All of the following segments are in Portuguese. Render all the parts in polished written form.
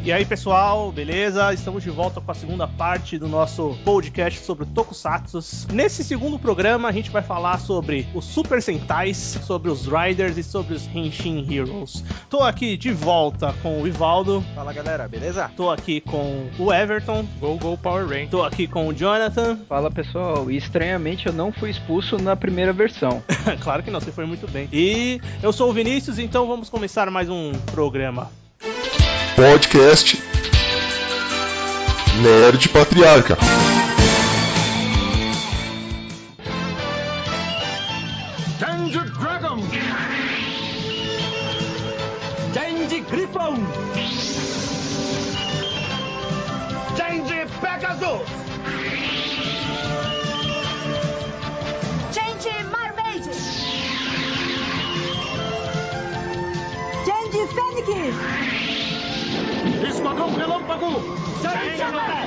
E aí, pessoal, beleza? Estamos de volta com a segunda parte do nosso podcast sobre Tokusatsu. Nesse segundo programa, a gente vai falar sobre os Super Sentais, sobre os Riders e sobre os Henshin Heroes. Tô aqui de volta com o Ivaldo. Fala, galera, beleza? Tô aqui com o Everton. Go Power Rangers. Tô aqui com o Jonathan. Fala, pessoal. E estranhamente eu não fui expulso na primeira versão. Claro que não, você foi muito bem. E eu sou o Vinícius, então vamos começar mais um programa. Podcast Nerd Patriarca. Danger Dragon! Danger Griffon! Danger Pegasus! Danger Mermaid! Danger Fênix! Esquadrão Relâmpago! Danger!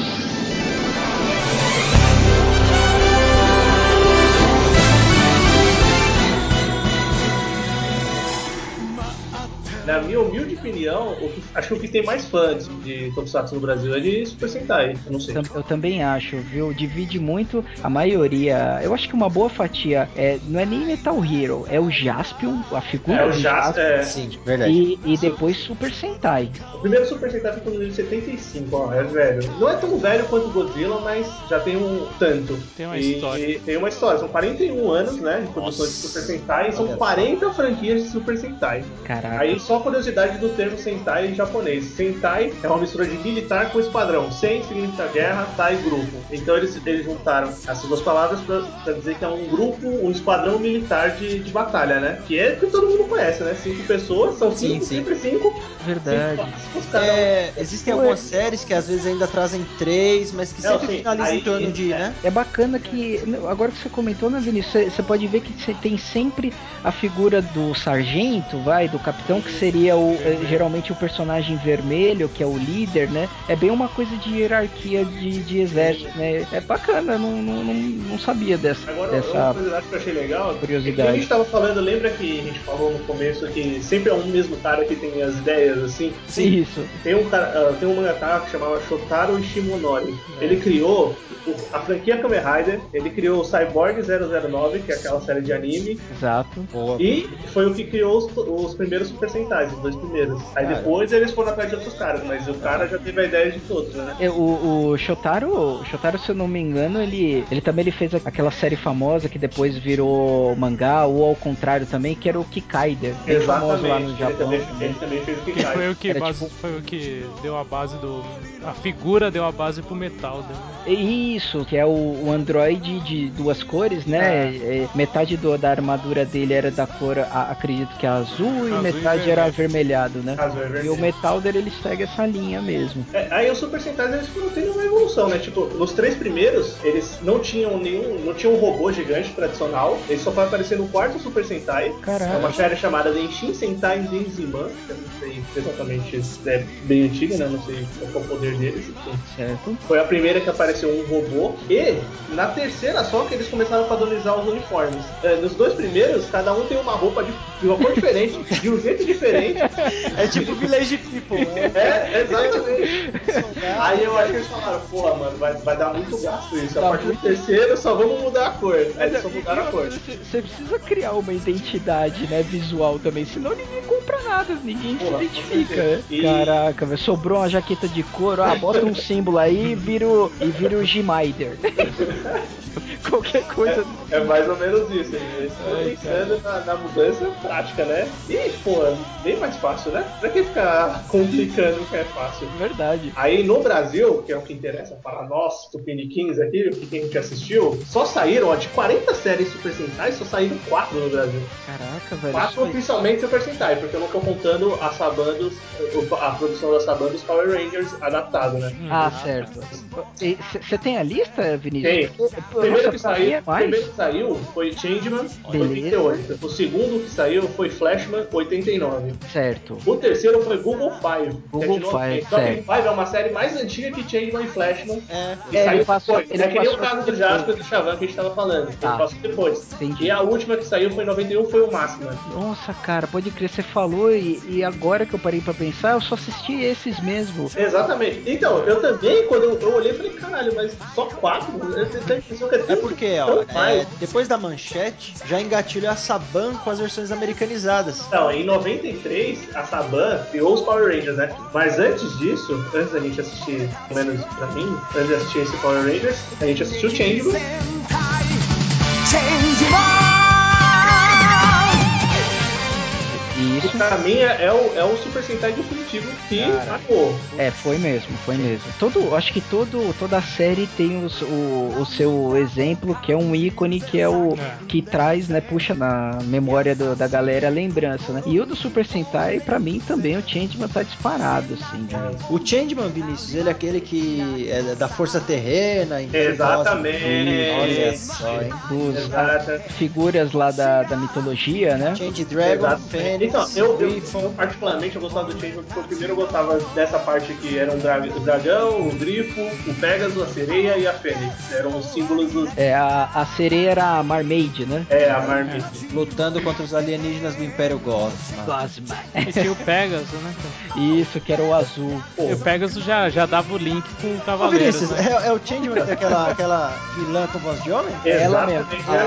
Na minha humilde opinião, acho que o que tem mais fãs de Tokusatsu no Brasil é de Super Sentai, eu não sei. Eu também acho, viu? Divide muito, a maioria. Eu acho que uma boa fatia não é nem Metal Hero, é o Jaspion, a figura do Jaspion. Sim, verdade. E depois Super Sentai. O primeiro Super Sentai foi em 75, ó, é velho. Não é tão velho quanto o Godzilla, mas já tem um tanto. Tem uma história. E tem uma história, são 41 anos, né, de produção de Super Sentai, e são 40 franquias de Super Sentai. Caraca. Aí só a curiosidade do termo Sentai em japonês. Sentai é uma mistura de militar com esquadrão. Sen significa guerra, Tai grupo. Então eles juntaram essas duas palavras pra dizer que é um grupo, um esquadrão militar de batalha, né? Que é o que todo mundo conhece, né? 5 pessoas, são 5, sempre 5. Verdade. Existem algumas séries que às vezes ainda trazem 3, mas que sempre finalizam em torno de, né? É bacana que, agora que você comentou, né, Vinícius, você pode ver que você tem sempre a figura do sargento, do capitão, que seria geralmente o personagem vermelho, que é o líder, né? É bem uma coisa de hierarquia de exército, né? É bacana, não sabia dessa uma curiosidade que eu achei legal, curiosidade. É que a gente tava falando, lembra que a gente falou no começo que sempre é um mesmo cara que tem as ideias, assim? Sim. Isso. Tem um mangaka que chamava Shotaro Ishimonori. Ele criou a franquia Kamen Rider, ele criou o Cyborg 009, que é aquela série de anime. Exato. E foi o que criou os primeiros Super Sentais, os 2 primeiros. Aí depois eles foram atrás de outros caras, mas o cara já teve a ideia de todos, né? O Shotaro, se eu não me engano, ele também fez aquela série famosa que depois virou mangá, ou ao contrário também, que era o Kikaider. Bem famoso lá no Japão. Ele também fez o Kikaider. Foi o que deu a base do... A figura deu a base pro Metal, né? Isso, que é o androide de 2 cores, né? Metade da armadura dele era da cor, acredito que azul, e metade era avermelhado, né? E o Metalder, ele segue essa linha mesmo. Aí os Super Sentais, eles foram tendo uma evolução, né? Tipo, nos 3 primeiros, eles não tinham um robô gigante tradicional, ele só foi aparecer no 4º Super Sentai. Caraca. É uma série chamada Denshin Sentai Denziman, que eu não sei exatamente, é bem antiga, né? Não sei qual é o poder deles. Certo. Foi a primeira que apareceu um robô, e na terceira só que eles começaram a padronizar os uniformes. Nos 2 primeiros, cada um tem uma roupa de uma cor diferente, de um jeito diferente. É tipo Village People, né? Exatamente. Aí eu acho que eles falaram, porra, mano, vai dar muito gasto isso. A partir do terceiro só vamos mudar a cor. Aí eles só mudaram a cor. Você precisa criar uma identidade, né, visual também, senão ninguém compra nada, ninguém se identifica, né? Caraca, velho, sobrou uma jaqueta de couro, bota um símbolo aí e vira o G-Mider. Qualquer coisa. É mais ou menos isso. Eles estão pensando na mudança prática, né? E, pô, bem mais fácil, né? Pra que ficar complicando o que é fácil? Verdade. Aí no Brasil, que é o que interessa para nós, tupiniquins aqui, o que a gente assistiu, só saíram, de 40 séries Super Sentai, só saíram 4 no Brasil. Caraca, velho. 4 oficialmente Super Sentai, porque eu não tô contando a Sabandos, a produção da Sabandos Power Rangers adaptado, né? Certo. Você tem a lista, Vinícius? Tem. O primeiro que saiu foi Changeman, 88. O segundo que saiu foi Flashman, 89. 9. Certo. O terceiro foi Google Five. Google Five, certo. Five é uma série mais antiga que Changeman e Flashman. Ele passou depois. É que nem o caso do Jasper e do Chavan que a gente tava falando. Ele passou depois. Entendi. E a última que saiu foi em 91, foi o Máxima. Nossa, cara, pode crer, você falou e agora que eu parei pra pensar, eu só assisti esses mesmo. Exatamente. Então, eu também, quando eu olhei, falei, caralho, mas só 4? É porque, depois da Manchete, já engatilhou a Saban com as versões americanizadas. Então, em 93, a Saban criou os Power Rangers, né? Mas antes disso, antes da gente assistir, pelo menos pra mim, antes de assistir esse Power Rangers, a gente assistiu o Changeman. Isso. Pra mim é o Super Sentai definitivo que marcou. Foi mesmo. Acho que toda a série tem o seu exemplo, que é um ícone, que é o que traz, né, puxa na memória da galera a lembrança, né? E o do Super Sentai, pra mim também, o Changeman tá disparado, assim. O Changeman, Vinícius, ele é aquele que é da força terrena. Exatamente. Olha só, hein? Figuras lá da mitologia, né? Change Dragon, Fênix. Então, eu particularmente eu gostava do Changeman porque primeiro eu gostava dessa parte que era o dragão, o grifo, o Pégaso, a sereia e a Fênix. Eram os símbolos dos... A sereia era a Marmaid, né? A Marmaid. Lutando contra os alienígenas do Império Gosma. E tinha o Pegasus, né? Isso, que era o azul. E o Pegasus já dava o link com o Cavaleiro. Vinícius, né? É o Changeman que tem aquela vilã com voz de homem? Ela mesmo.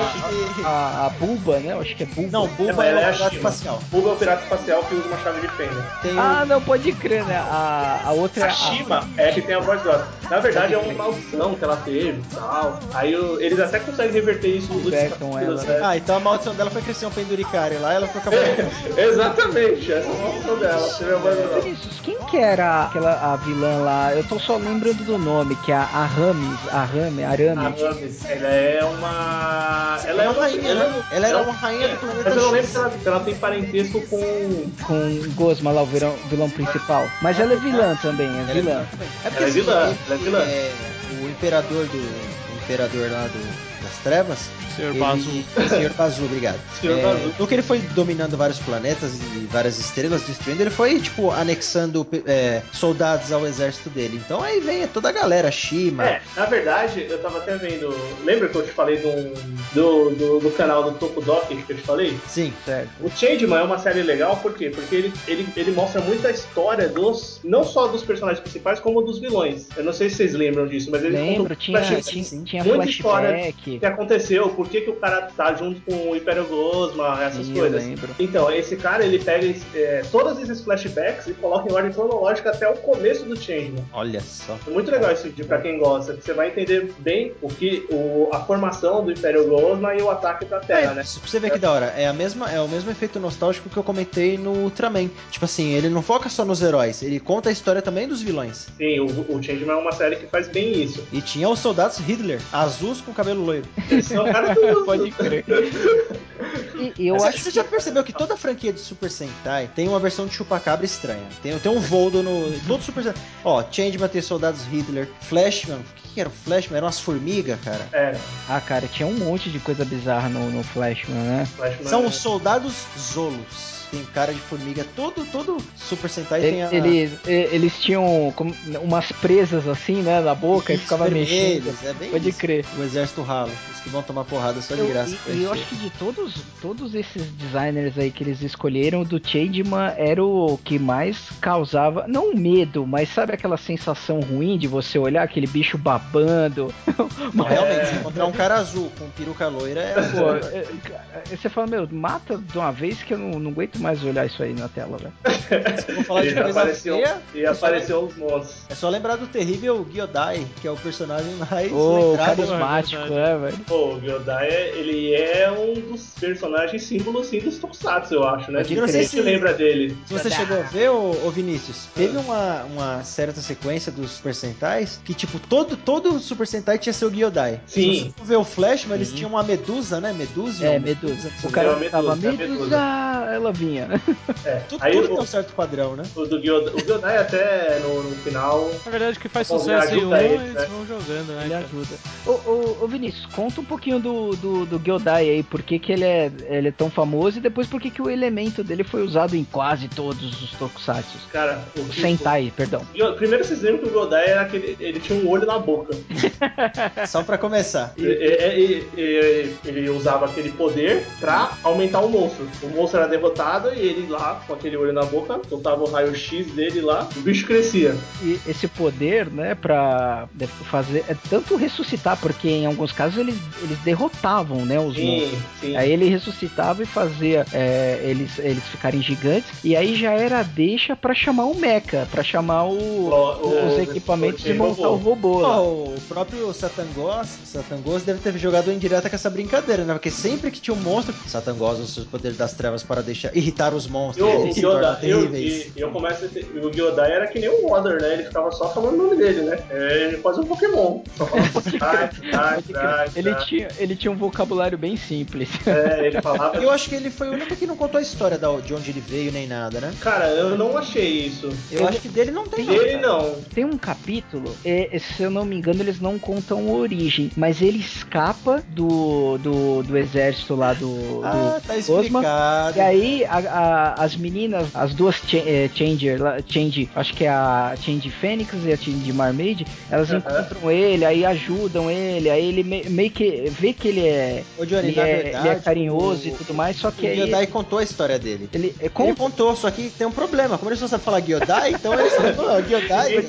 A Bulba, né? Eu acho que é Bulba. Não, Bulba é o pirata espacial. Bulba é o pirata espacial que usa uma chave de fenda. Não, pode crer, né? A outra... A Shima é que tem a voz grossa. Na verdade é uma maldição que ela teve e tal. Aí eles até conseguem reverter isso nos últimos capítulos, né? Então a maldição dela foi crescer um penduricário lá e ela ficou acabando. Exatamente, essa é a maldição dela. Vinícius, quem que era a vilã lá? Eu tô só lembrando do nome, que é a Aramis. A Ramis, ela é uma... Ela é uma rainha, né? Ela era uma rainha do planeta Mas eu não lembro se ela tem parentesco com Gosma lá, o vilão principal. Mas ela é vilã também, é vilã. Ela é vilã. O imperador lá das trevas, Senhor Bazu. Senhor Bazu, obrigado. No que ele foi dominando vários planetas e várias estrelas, destruindo, ele foi, tipo, anexando soldados ao exército dele. Então aí vem toda a galera, Shima. Na verdade, eu tava até vendo... Lembra que eu te falei do canal do Tokudoki que eu te falei? Sim, certo. O Changeman é uma série legal, por quê? Porque ele mostra muito a história não só dos personagens principais, como dos vilões. Eu não sei se vocês lembram disso, mas ele conta tinha muita flashback. História que aconteceu, por que o cara tá junto com o Império Gosma, essas coisas. Então, esse cara, ele pega todos esses flashbacks e coloca em ordem cronológica até o começo do Changeman. Olha só. É muito legal esse vídeo pra quem gosta, que você vai entender bem a formação do Império Gosma e o ataque pra Terra, né? Pra você ver que da hora, é o mesmo efeito nostálgico que eu comentei no Ultraman. Tipo assim, ele não foca só nos heróis, ele conta a história também dos vilões. Sim, o Changeman é uma série que faz bem isso. E tinha os soldados Hitler, azuis com cabelo loiro. Eles são caras pode crer. Você já percebeu que toda franquia de Super Sentai tem uma versão de Chupacabra estranha? Tem um Voldo no... Todo Super Sentai... Changeman tem soldados Hitler, Flashman... O que era o Flashman? Eram umas formigas, cara? Cara, tinha um monte de coisa bizarra no Flashman, né? São os soldados Zolos. Tem cara de formiga, todo Super Sentai tem eles tinham umas presas assim, né, na boca, e ficava mexendo. Pode crer. O exército ralo, os que vão tomar porrada só de graça. E eu acho que de todos esses designers aí que eles escolheram, do Changeman era o que mais causava, não medo, mas sabe aquela sensação ruim de você olhar aquele bicho babando? Não, realmente, se encontrar um cara azul com peruca loira você fala, mata de uma vez que eu não aguento mais olhar isso aí na tela, velho. Vou falar de coisa feia. E apareceu os monstros. É só lembrar do terrível Gyodai, que é o personagem mais carismático, velho. O Gyodai, ele é um dos personagens símbolos, sim, dos Tokusatsu, eu acho, né? Eu não sei se lembra dele. Se você chegou a ver, ô Vinícius, teve uma certa sequência dos Super Sentais que, tipo, todo Super Sentai tinha seu Gyodai. Sim. Se você ver o Flash, mas eles tinham uma medusa, né? Medusa. Medusa. O cara tava Medusa. ela vinha. Tudo Aí tem um certo padrão, né? o Gyodai até no final. Na verdade, o que faz Bom, sucesso em ajuda um, eles, eles né? vão jogando, né? Ele cara? ajuda. Ô Vinícius, conta um pouquinho do Gyodai aí, por que ele é tão famoso e depois por que o elemento dele foi usado em quase todos os tokusatsu. Cara, O Sentai, perdão. Primeiro vocês lembram que o Gyodai era ele tinha um olho na boca. Só pra começar. Ele usava aquele poder pra aumentar o monstro. O monstro era derrotado e ele lá, com aquele olho na boca, soltava o raio-x dele lá, o bicho crescia. E esse poder, né, pra fazer, é tanto ressuscitar, porque em alguns casos eles derrotavam, né, os monstros. Sim. Aí ele ressuscitava e fazia eles ficarem gigantes, e aí já era a deixa pra chamar o mecha, pra chamar os equipamentos e montar o robô lá. O próprio Satangos deve ter jogado em direta com essa brincadeira, né? Porque sempre que tinha um monstro, Satangos usa o seu poder das trevas para irritar os monstros. O Gyodai era que nem o Water, né? Ele ficava só falando o nome dele, né? Ele quase um Pokémon. Só falava Ele tinha um vocabulário bem simples. Ele falava. Eu acho que ele foi o único que não contou a história de onde ele veio nem nada, né? Cara, eu não achei isso. Eu acho que dele não tem. Dele não. Tem um capítulo, se eu não me engano, eles não contam a origem, mas ele escapa do exército lá do tá Cosma. explicado. E aí as meninas, as duas Change, acho que é a Change Fênix e a Change Marmaid, elas encontram ele, aí ajudam ele, aí ele meio que vê que ele é carinhoso e tudo mais, só que o Gyodai contou a história dele. Ele contou, só que tem um problema. Como ele não sabe falar Gyodai, então ele falou Gyodai.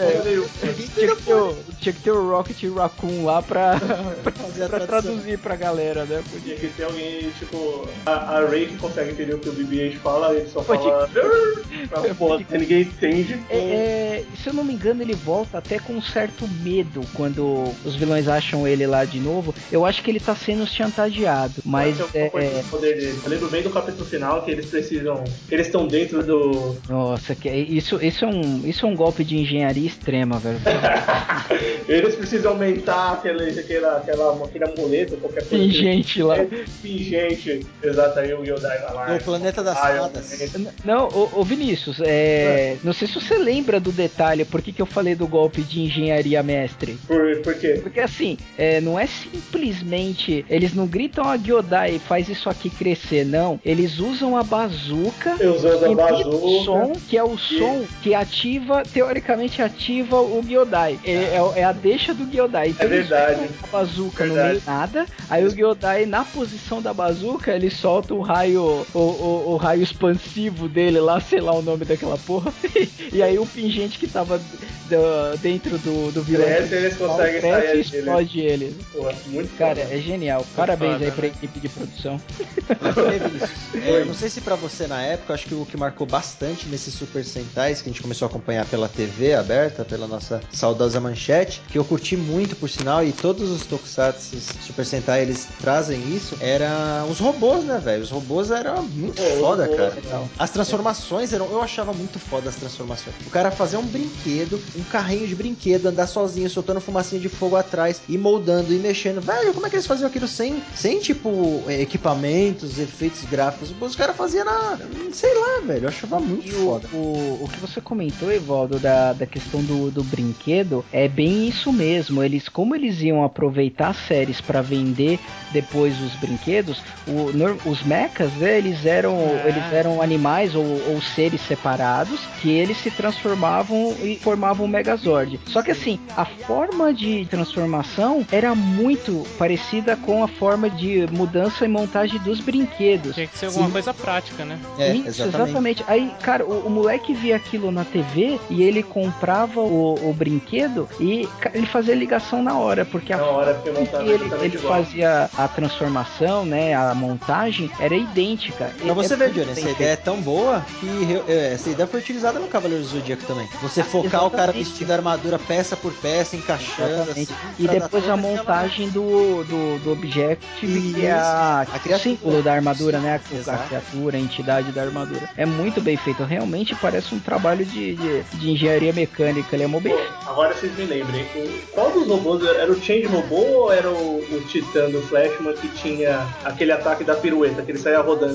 Tinha que ter o Rocket Raccoon lá pra traduzir pra galera, né? Tinha que ter alguém, tipo, a Ray que consegue entender o que o BB-8 fala, ele só fala. Porque ninguém entende. Se eu não me engano, ele volta até com um certo medo quando os vilões acham ele lá de novo. Eu acho que ele tá sendo chantageado, mas o poder dele. Eu lembro bem do capítulo final que eles precisam. Eles estão dentro do. Nossa, isso é um golpe de engenharia extrema, velho. Eles precisam aumentar aquele amuleto, qualquer coisa. Pingente lá. Pingente. Exato, aí o Gyodai vai lá. O planeta das fadas. Não, ô Vinícius, não sei se você lembra do detalhe, por que eu falei do golpe de engenharia mestre. Por quê? Porque assim, não é simplesmente, eles não gritam a Gyodai, faz isso aqui crescer, não. Eles usam a bazuca, o som, que é o som que teoricamente ativa o Gyodai. É a deixa do Gyodai. Então, eles verdade. A bazuca no meio nada, aí o Gyodai, na posição da bazuca, ele solta o raio, o raio expansivo dele lá, sei lá o nome daquela porra, e aí o pingente que tava dentro do vilão eles conseguem sair e explode ele. Pô, muito cara, bom. É genial. Parabéns aí pra equipe de produção. Eu não sei se pra você na época, acho que o que marcou bastante nesses Super Sentais, que a gente começou a acompanhar pela TV aberta, pela nossa saudosa manchete, que eu curti muito, por sinal, e todos os Tokusatsu Super Sentai, eles trazem isso, eram os robôs, né, velho? Os robôs eram muito foda, cara. As transformações eu achava muito foda as transformações. O cara fazer um brinquedo, um carrinho de brinquedo, andar sozinho, soltando fumacinha de fogo atrás, e moldando, e mexendo. Velho, como é que eles faziam aquilo sem tipo, equipamentos, efeitos gráficos? Os caras faziam sei lá, velho, eu achava muito foda. O que você comentou, Evaldo, da questão do brinquedo, é bem isso mesmo. Como eles iam aproveitar as séries para vender depois os brinquedos, os mechas, né, eles eram animais ou seres separados que eles se transformavam e formavam um Megazord. Só que assim, a forma de transformação era muito parecida com a forma de mudança e montagem dos brinquedos. Tinha que ser alguma coisa prática, né? Isso, exatamente. Aí, cara, o moleque via aquilo na TV e ele comprava o brinquedo e ele fazia ligação na hora, porque ele fazia a transformação, né, a montagem era idêntica. Pra você ver, Johnny, essa ideia é tão boa que essa ideia foi utilizada no Cavaleiro do Zodíaco também. Você focar o cara vestindo a armadura peça por peça, encaixando assim, e depois a montagem do Objective, que é o símbolo da armadura, né, a criatura, a entidade da armadura. É muito bem feito, realmente parece um trabalho de engenharia mecânica, ele é bem feito. Agora vocês me lembrem, qual dos robôs era o Change Robô ou era o Titã do Flashman que tinha aquele ataque da pirueta, que ele saía rodando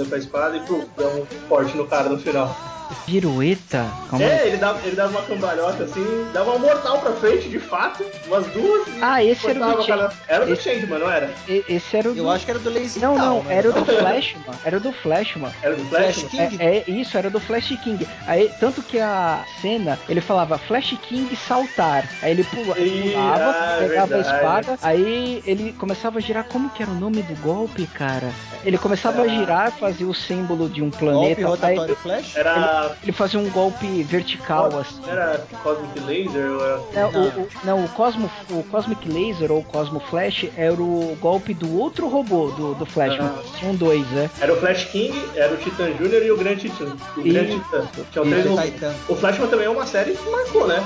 com a espada e dá um corte no cara no final. Pirueta? Calma aí. Ele dava uma cambalhota assim, dava uma mortal pra frente, de fato, umas duas. Esse era o do Changeman. Era do Changeman, não era? Esse era o do... Eu acho que era do Lazy Não, Town, né? era o do Flashman. Era do Flashman. Era do Flash King? Isso, era do Flash King. Aí, tanto que a cena, ele falava Flash King saltar. Aí ele pulava, pegava a espada, aí ele começava a girar. Como que era o nome do golpe, cara? Ele começava a girar, fazia o símbolo de um planeta. Golpe rotatório Flash? Ele fazia um golpe vertical, assim. Era Cosmic Laser? Não, o Cosmic Laser ou Cosmo Flash era o golpe do outro robô do Flash. Tinham dois, né? Era o Flash King, era o Titan Júnior e o Grand Titan. Tinham três robôs. O Flashman também é uma série que marcou, né?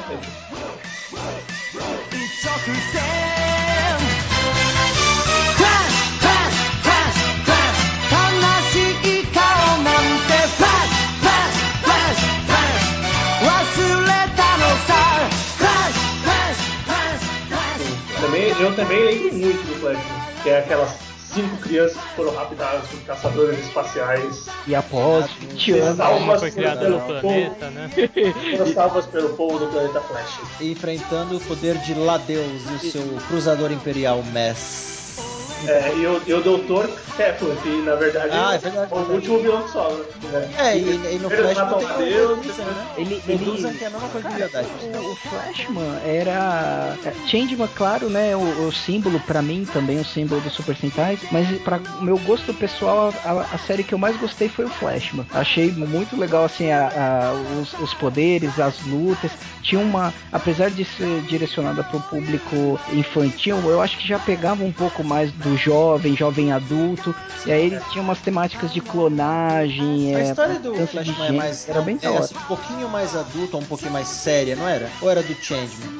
Eu também lembro muito do Flashman, que é aquelas 5 crianças que foram raptadas por caçadores espaciais. E após 20 anos, foi criado pelo planeta, né? Foram salvas pelo povo do planeta Flash. Enfrentando o poder de Ladeus e o seu cruzador imperial Mess. E o Dr. Kepler, que na verdade é o último vilão que sobra. Né? E no Flash não tem o Medusa, né? Medusa que é a mesma coisa de verdade. O Flashman era... Changeman, claro, né? O símbolo, pra mim, também o símbolo do Super Sentai. Mas pra meu gosto pessoal, a série que eu mais gostei foi o Flashman. Achei muito legal, assim, os poderes, as lutas. Tinha uma... Apesar de ser direcionada pro público infantil, eu acho que já pegava um pouco mais do jovem adulto. E aí ele tinha umas temáticas de clonagem. A história do Flashman é mais... Era bem assim, um pouquinho mais adulta, um pouquinho mais séria, não era? Ou era do Changeman?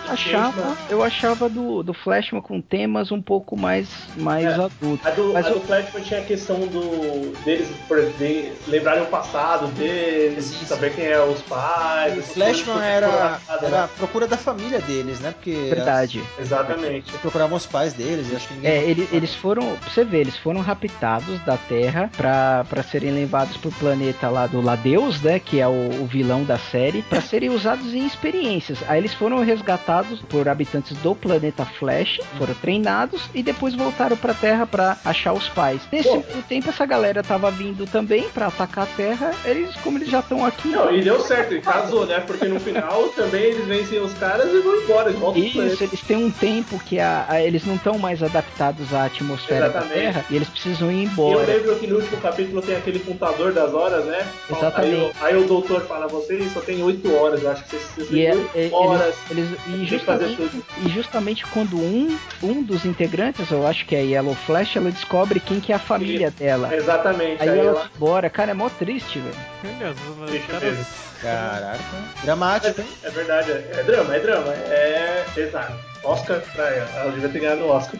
Eu achava do Flashman com temas um pouco mais adultos. A do Flashman tinha a questão deles, por exemplo, lembrarem o passado deles, saber quem é os pais. O Flashman era a procura da família deles, né? Porque verdade. Exatamente. Procuravam os pais deles, e acho que ninguém... eles foram, pra você ver, eles foram raptados da Terra pra serem levados pro planeta lá do Ladeus, né? Que é o vilão da série, pra serem usados em experiências. Aí eles foram resgatados por habitantes do planeta Flash, foram treinados e depois voltaram pra Terra pra achar os pais. Nesse tempo, essa galera tava vindo também pra atacar a Terra. Como eles já estão aqui... Não, e deu certo, e casou, né? Porque no final também eles vencem os caras e vão embora. Isso, eles têm um tempo que eles não estão mais adaptados à atmosfera da Terra e eles precisam ir embora. Eu lembro que no último capítulo tem aquele contador das horas, né? Exatamente. Aí o doutor fala, vocês só tem 8 horas, eu acho que vocês têm 8 horas. E justamente quando um dos integrantes, eu acho que é a Yellow Flash, ela descobre quem que é a família dela. Exatamente. Aí ela vai embora. Cara, é mó triste, velho. Caraca. Dramático, hein? É verdade, é drama. É pesado. Oscar pra ela devia ter ganhado o Oscar.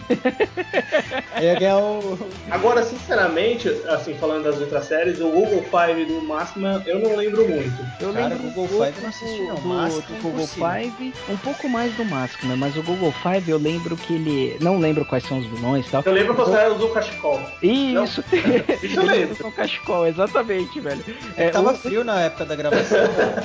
Ia ganhar o... Agora, sinceramente, assim, falando das outras séries, o Google Five do Máxima, eu não lembro muito. Eu lembro o Google Five não assisti, não. Do Google Five, um pouco mais do Máxima, mas o Google Five eu lembro que ele... Não lembro quais são os vilões e tal. Eu lembro que você usou o cachecol. Isso. Isso eu lembro. Com o cachecol, exatamente, velho. Tava frio na época da gravação.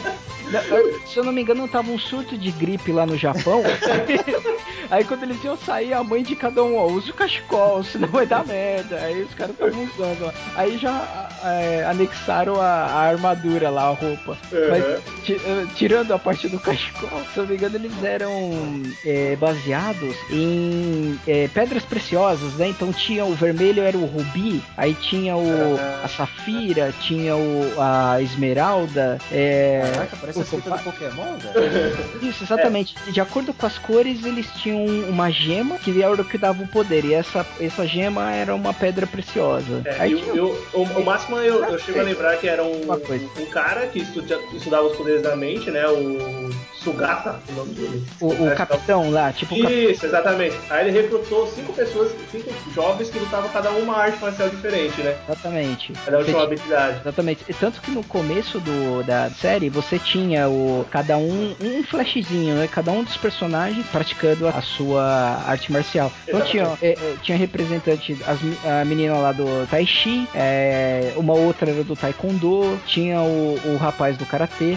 Se eu não me engano, tava um surto de gripe lá no Japão. Aí quando eles iam sair, a mãe de cada um, usa o cachecol, senão vai dar merda. Aí os caras estavam usando, ó. Aí já anexaram a armadura lá, a roupa. Mas tirando a parte do cachecol, se eu não me engano, eles eram baseados em pedras preciosas, né? Então tinha o vermelho, era o rubi, aí tinha a safira, tinha a esmeralda. Caraca, parece a fita do Pokémon, velho. Isso, exatamente. De acordo com as cores, eles tinham uma gema que era o que dava o poder. E essa gema era uma pedra preciosa. O Máximo eu chego a lembrar que era um cara que estudava os poderes da mente, né? O Sugata, o nome dele. O capitão lá, tipo Isso, exatamente. Aí ele recrutou 5 jovens que lutavam cada uma arte marcial diferente, né? Exatamente. Cada um tinha uma habilidade. Exatamente. E tanto que no começo da série você tinha cada um flashzinho, né? Cada um dos personagens praticando a sua arte marcial. Então tinha representante, a menina lá do Tai Chi, uma outra era do Taekwondo, tinha o rapaz do Karatê,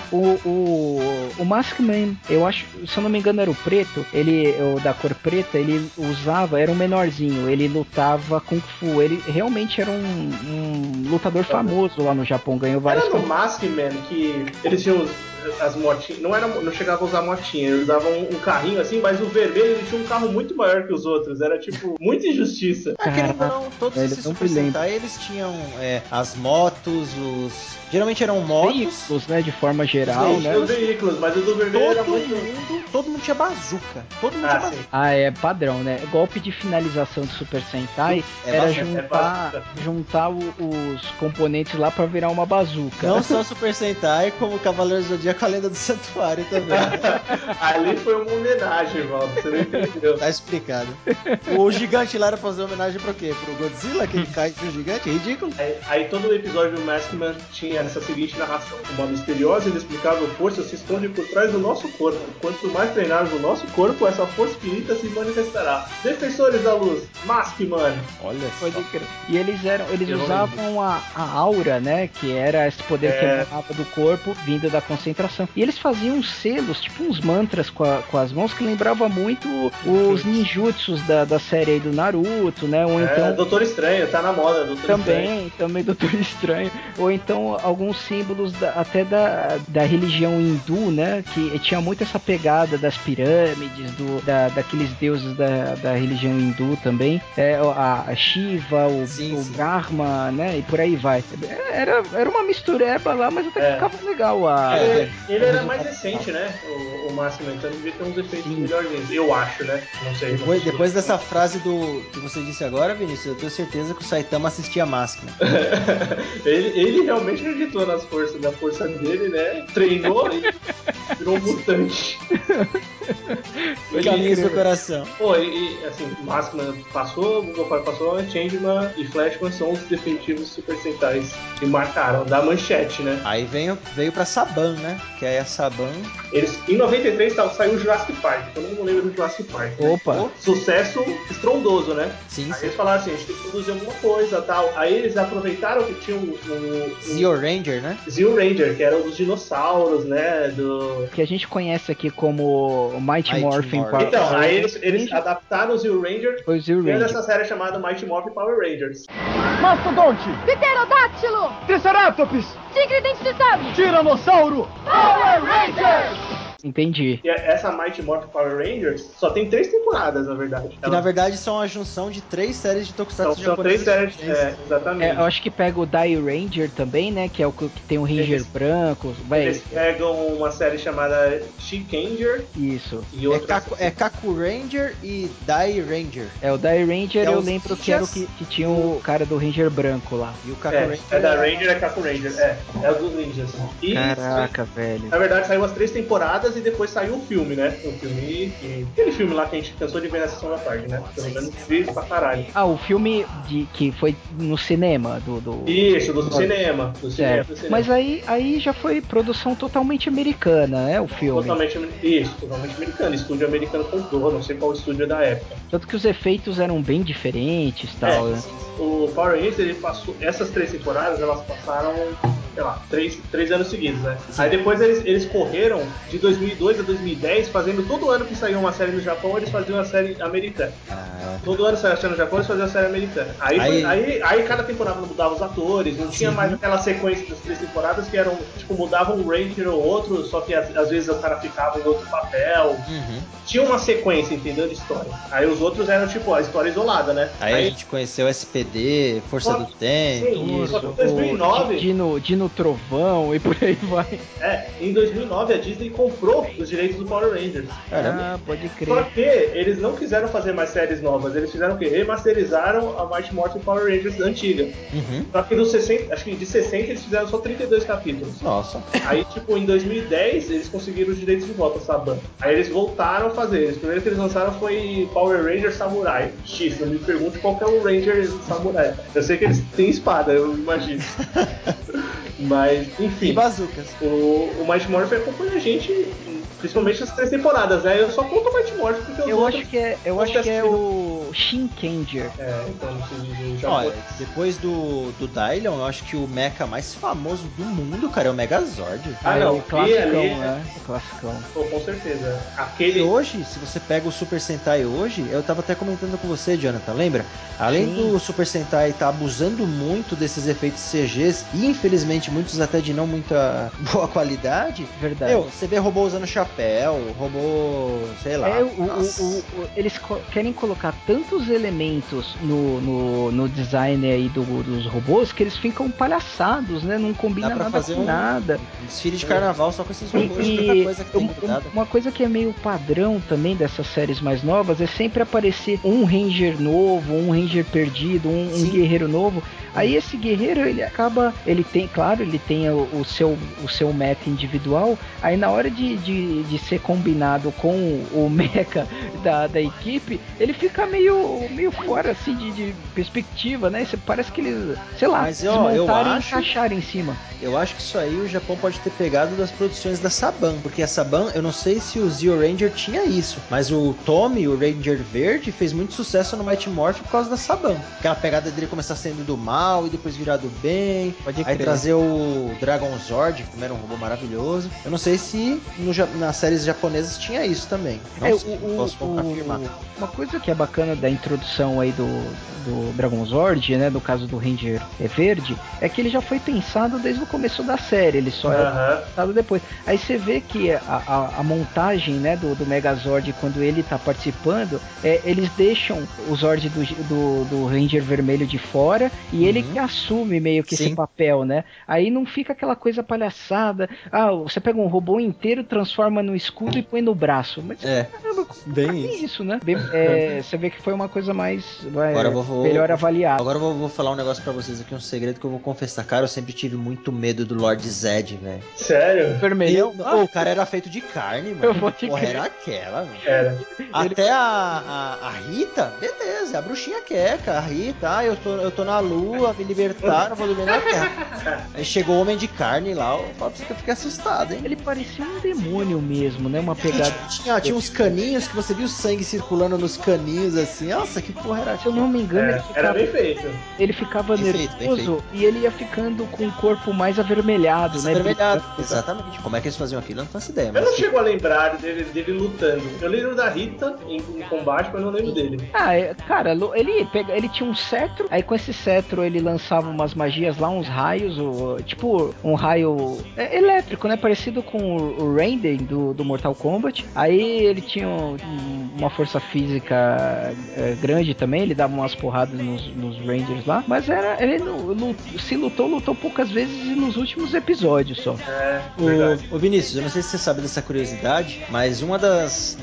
o Maskman, eu acho, se eu não me engano era o preto, o da cor preta, ele era um menorzinho, ele lutava Kung Fu, ele realmente era um lutador famoso lá no Japão, ganhou várias coisas. Era no Maskman que eles tinham as motinhas, não chegava a usar motinha, eles usavam um carrinho assim, mas o vermelho ele tinha um carro muito maior que os outros, era tipo, muita injustiça. Não, todos esses Super Sentai, eles tinham as motos, geralmente eram motos. Veículos, né, de forma geral, né? Os veículos, mas o do vermelho era muito... Todo mundo tinha bazuca. Todo mundo tinha bazuca. É padrão, né? Golpe de finalização de Super Sentai era juntar os componentes lá pra virar uma bazuca. Não só Super Sentai, como Cavaleiros do Zodíaco, a Lenda do Santuário também. Ali foi uma homenagem, Valdo, você não entendeu. Tá explicado. O gigante lá era fazer homenagem pra quê? Pro Godzilla, que ele cai pro gigante? É ridículo. Aí todo o episódio do Maskman tinha essa seguinte narração: uma misteriosa e inexplicável força se esconde por trás do nosso corpo. Quanto mais treinarmos o nosso corpo, essa força infinita se manifestará. Defensores da luz, Maskman. Olha só. E eles usavam a aura, né? Que era esse poder que emanava do corpo, vindo da concentração. E eles faziam selos, tipo uns mantras com as mãos, que lembrava muito os ninjutsus da série aí do Naruto, né? Ou então... Doutor Estranho, tá na moda, Doutor Estranho. Também Doutor Estranho. Ou então alguns símbolos até da religião hindu, né? Que tinha muito essa pegada das pirâmides, daqueles deuses da religião hindu também. A Shiva, o Brahma, né? E por aí vai. Era uma mistureba lá, mas até que ficava legal. Ele era mais recente, né? O Maskman, então ele devia ter uns efeitos melhorzinhos. Eu acho, né? Não sei. Depois dessa frase que você disse agora, Vinícius, eu tenho certeza que o Saitama assistia Maskman. ele realmente acreditou na força dele, né? Treinou e virou um mutante. Caminho do coração. Pô, assim, Maskman passou, Google Pai passou, Changeman e Flashman são os definitivos Super Sentais que marcaram, da manchete, né? Aí veio pra Saban, né? Que aí a Saban... Em 93 saiu o Jurassic Park, todo mundo lembra do Jurassic Park. Né? Opa! Sucesso estrondoso, né? Sim. Aí eles falaram assim, a gente tem que produzir alguma coisa e tal. Aí eles aproveitaram que tinha o Zeo Ranger, né? Zeo Ranger, que era um dos dinossauros, né? Que a gente conhece aqui como Mighty Morphin Power. Então, aí eles adaptaram o Zeo Ranger e essa série chamada Mighty Morphin Power Rangers. Mastodonte! Pterodáctilo! Triceratops! Tigre dente de sabre! Tiranossauro! Power Rangers! Entendi. E essa Mighty Morphin Power Rangers só tem 3 temporadas, na verdade. Que na verdade são a junção de 3 séries de Tokusatsu japoneses. São 3 séries, exatamente. Eu acho que pega o Dai Ranger também, né? Que é o que tem o Ranger branco. Eles pegam uma série chamada Shikanger. Isso. E outra... Kaku Ranger e Dai Ranger. O Dai Ranger eu lembro que era o que tinha o cara do Ranger branco lá. E o Kaku Ranger. Da Ranger é Kaku Ranger. É o dos ninjas. Caraca, velho. Na verdade, saiu as 3 temporadas e depois saiu o filme, né? O filme. Aquele filme lá que a gente cansou de ver na sessão da tarde, né? Pelo menos vi pra caralho. O filme que foi no cinema Isso, do cinema. Do cinema. Mas aí já foi produção totalmente americana, né? O filme. Totalmente americano. Estúdio americano comprou, não sei qual estúdio da época. Tanto que os efeitos eram bem diferentes e tal, né? O Power Rangers, ele passou. Essas 3 temporadas, elas passaram, sei lá, 3 anos seguidos, né? Sim. Aí depois eles correram de 2002 a 2010, fazendo todo ano que saiu uma série no Japão, eles faziam uma série americana. Todo ano saiu a série no Japão, eles faziam a série americana. Aí cada temporada mudava os atores, não tinha mais aquela sequência das 3 temporadas que eram, tipo, mudavam um Ranger ou outro, só que às vezes o cara ficava em outro papel. Tinha uma sequência, entendeu, de história. Aí os outros eram, tipo, a história isolada, né? Aí a gente conheceu SPD, Força do Tempo. Sim, isso. 2009. Dino Destino Trovão e por aí vai. Em 2009 a Disney comprou os direitos do Power Rangers. Ah, pode Só crer. que eles não quiseram fazer mais séries novas, eles fizeram o quê? Remasterizaram a Mighty Morphin Power Rangers antiga. Só que dos 60, acho que de 60 eles fizeram só 32 capítulos. Nossa. Aí, tipo, em 2010 eles conseguiram os direitos de volta, Saban. Aí eles voltaram a fazer. O primeiro que eles lançaram foi Power Ranger Samurai X. Não me pergunte qual que é o Ranger Samurai. Eu sei que eles têm espada, eu imagino. Mas, enfim. E bazucas. O Mighty Morphin acompanha a gente, principalmente nas 3 temporadas, né? Eu só conto o Mighty Morphin porque Eu acho que é o Shinkenger. Então não sei já. Olha, depois do Dylion, eu acho que o mecha mais famoso do mundo, cara, é o Megazord. Não, o classicão, ali, né? O classicão. Pô, com certeza. E hoje, se você pega o Super Sentai hoje, eu tava até comentando com você, Jonathan, lembra? Além do Super Sentai tá abusando muito desses efeitos CGs, e infelizmente muitos até de não muita boa qualidade. Verdade. Você vê robô usando chapéu, robô, sei lá. Eles querem colocar tantos elementos no design aí dos robôs que eles ficam palhaçados, né? Não combina Dá pra nada fazer com nada. Um desfile de carnaval só com esses robôs. Tanta coisa que tem mudado. Uma coisa que é meio padrão também dessas séries mais novas é sempre aparecer um Ranger novo, um Ranger perdido, um guerreiro novo. Aí esse guerreiro, ele tem o seu mecha individual. Aí na hora de ser combinado com o mecha da equipe, ele fica meio fora assim de perspectiva, né? Parece que eles, sei lá, desmontaram e encaixaram em cima. Eu acho que isso aí o Japão pode ter pegado das produções da Saban, porque a Saban, eu não sei se o Zeo Ranger tinha isso, mas o Tommy, o Ranger Verde, fez muito sucesso no Mighty Morphin por causa da Saban. Aquela pegada dele começar sendo do mal e depois virar do bem, aí trazer o Dragon Zord, como era um robô maravilhoso. Eu não sei se nas séries japonesas tinha isso também. Não posso afirmar. Uma coisa que é bacana da introdução aí do Dragon Zord, né, do caso do Ranger Verde, é que ele já foi pensado desde o começo da série, ele só é pensado depois. Aí você vê que a montagem, né, do Megazord, quando ele tá participando, eles deixam o Zord do Ranger Vermelho de fora e ele que assume meio que esse papel, né? Aí não fica aquela coisa palhaçada. Você pega um robô inteiro, transforma no escudo e põe no braço. Mas caramba, bem isso, né? Você vê que foi uma coisa mais melhor avaliada. Agora eu vou falar um negócio pra vocês aqui, um segredo que eu vou confessar. Cara, eu sempre tive muito medo do Lord Zed, velho. Sério? Vermelhão? O cara era feito de carne, mano. Porra, era aquela, mano. Era. Até a Rita, beleza, a bruxinha queca, a Rita, eu tô na lua, me libertaram, vou dormir na terra. Aí chegou o Homem de Carne lá, eu falo pra você que eu fiquei assustado, hein? Ele parecia um demônio mesmo, né? Uma pegada. Tinha uns caninhos que você viu sangue circulando nos caninhos assim. Nossa, que porra era Se eu não me engano, era bem feito. Ele ficava nervoso e ele ia ficando com o corpo mais avermelhado, né? Avermelhado, exatamente. Como é que eles faziam aquilo? Eu não faço ideia. Eu não chego a lembrar dele lutando. Eu lembro da Rita em combate, mas não lembro dele. Cara, ele tinha um cetro, aí com esse cetro ele lançava umas magias lá, uns raios, tipo um raio elétrico, né? Parecido com o Raiden do Mortal Kombat. Aí ele tinha uma força física grande também, ele dava umas porradas nos Rangers lá, mas ele se lutou poucas vezes e nos últimos episódios só. Ô Vinícius, eu não sei se você sabe dessa curiosidade, mas uma das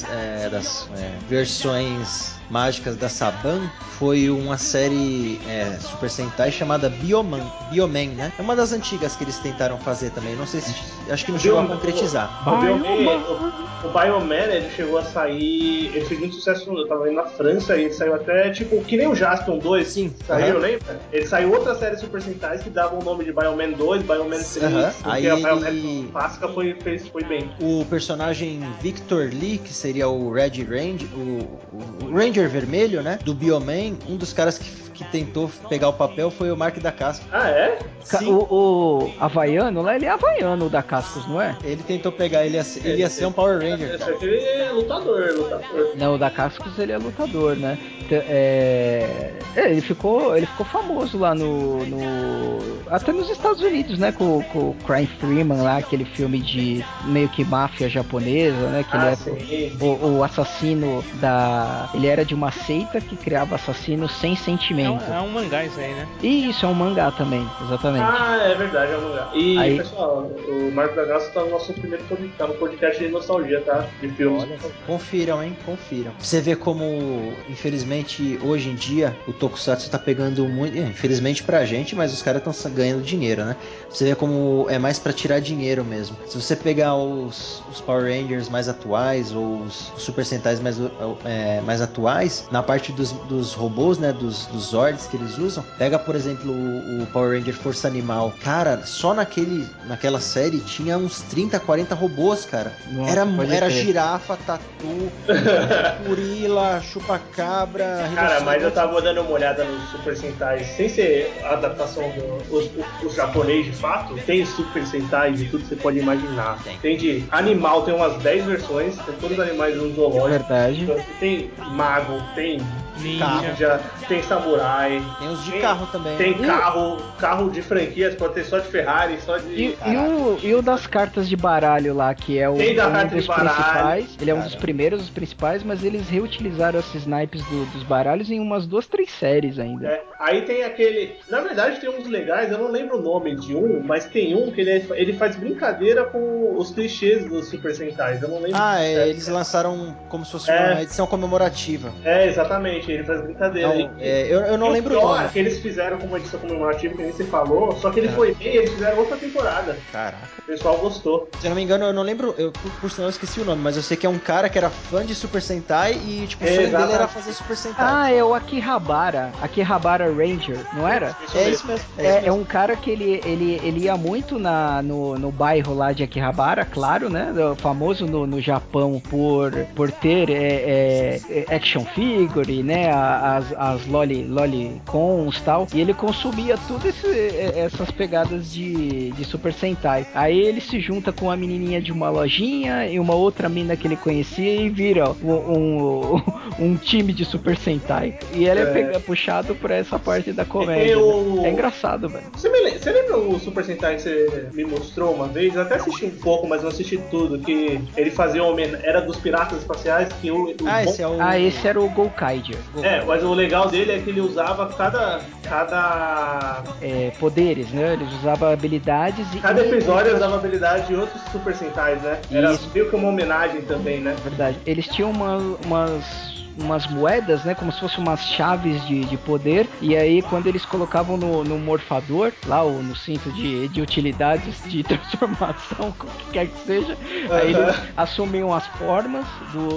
versões mágicas da Saban foi uma série Super Sentai chamada Bioman, né? É uma das antigas que eles tentaram fazer também. Não sei se... Acho que não chegou a concretizar. O Bioman, ele chegou a sair... Ele fez muito sucesso. Eu tava indo na França e ele saiu até, tipo, que nem o Jaspion 2. Sim. Saiu, lembra? Ele saiu outra série Super Sentais que davam o nome de Bioman 2, Bioman 3. Porque aí a Bioman clássica foi bem. O personagem Victor Lee, que seria o Red Ranger, o Ranger Vermelho, né? Do Bioman, um dos caras que tentou pegar o papel foi o Mark da Cascos. Ah, é? Sim. O Havaiano lá, ele é Havaiano, o da Cascos, não é? Ele tentou pegar, ele ia ser um Power Ranger. Só que ele é lutador. Não, o da Cascos ele é lutador, né? Ele ficou famoso lá até nos Estados Unidos, né? Com o Crying Freeman lá, aquele filme de meio que máfia japonesa, né? Que ele o assassino ele era de uma seita que criava assassinos sem sentimento. momento. É um mangá isso aí, né? E isso é um mangá também, exatamente. Ah, é verdade, é um mangá. E, Aí- pessoal, o Marco da Graça tá no nosso primeiro podcast, tá no podcast de nostalgia, tá? De filmes. Olha, confiram, hein? Confiram. Você vê como, infelizmente, hoje em dia, o Tokusatsu tá pegando muito. Infelizmente pra gente, mas os caras estão ganhando dinheiro, né? Você vê como é mais pra tirar dinheiro mesmo. Se você pegar os Power Rangers mais atuais, ou os Super Sentais mais atuais, na parte dos robôs, né? Dos Zords que eles usam, pega, por exemplo, o Power Ranger Força Animal. Cara, só naquela série tinha uns 30, 40 robôs, cara. Nossa, Era pode crer. girafa, tatu, gorila, chupacabra. Cara, mas eu rinoceronte. tava dando uma olhada nos Super Sentais, sem ser a adaptação os japonês de fato, tem Super Sentais de tudo que você pode imaginar. Tem de animal, tem umas 10 versões, tem todos os animais no zoológico. Verdade. Tem mago, tem Ninja. ninja, tem samurai. Tem os de carro também. Tem carro de franquias, pode ter só de Ferrari, só de. E o das cartas de baralho lá, que é Tem da um carta de dos baralho, principais. Ele é um cara. dos primeiros, dos principais, mas eles reutilizaram esses naipes dos baralhos em umas 2, 3 séries ainda. É, aí tem aquele. Na verdade, tem uns legais, eu não lembro o nome de um, mas tem um que ele faz brincadeira com os clichês dos Super Sentais. Eu não lembro. Eles lançaram como se fosse uma edição comemorativa. É, exatamente, ele faz brincadeira. Não, eu não lembro o pior nome. é que eles fizeram como edição comemorativa, que nem você falou, só que ele foi bem, eles fizeram outra temporada. Caraca. O pessoal gostou. Se eu não me engano, eu não lembro, por sinal eu esqueci o nome, mas eu sei que é um cara que era fã de Super Sentai e tipo, o sonho dele era fazer Super Sentai. Ah, é o Akihabara Ranger, não era? É isso mesmo. É um cara que ele ia muito no bairro lá de Akihabara, claro, né? Famoso no Japão por ter action figure, né? As lolicons e tal. E ele consumia tudo essas pegadas de Super Sentai. Aí ele se junta com a menininha de uma lojinha e uma outra mina que ele conhecia e vira um time de Super Sentai. E ele é puxado por essa parte da comédia. Né? É engraçado, velho. Você lembra o Super Sentai que você me mostrou uma vez? Eu até assisti um pouco, mas não assisti tudo. Que ele fazia era dos piratas espaciais. Que esse era o Gokaiger. Mas o legal dele é que ele usava cada poderes, né? Eles usavam habilidades e cada episódio usava habilidade de outros Super Sentais, né? Era meio que uma homenagem também, né? Verdade. Eles tinham umas moedas, né? Como se fossem umas chaves de poder. E aí, quando eles colocavam no morfador, lá ou no cinto de utilidades de transformação, o que quer que seja, aí eles assumiam as formas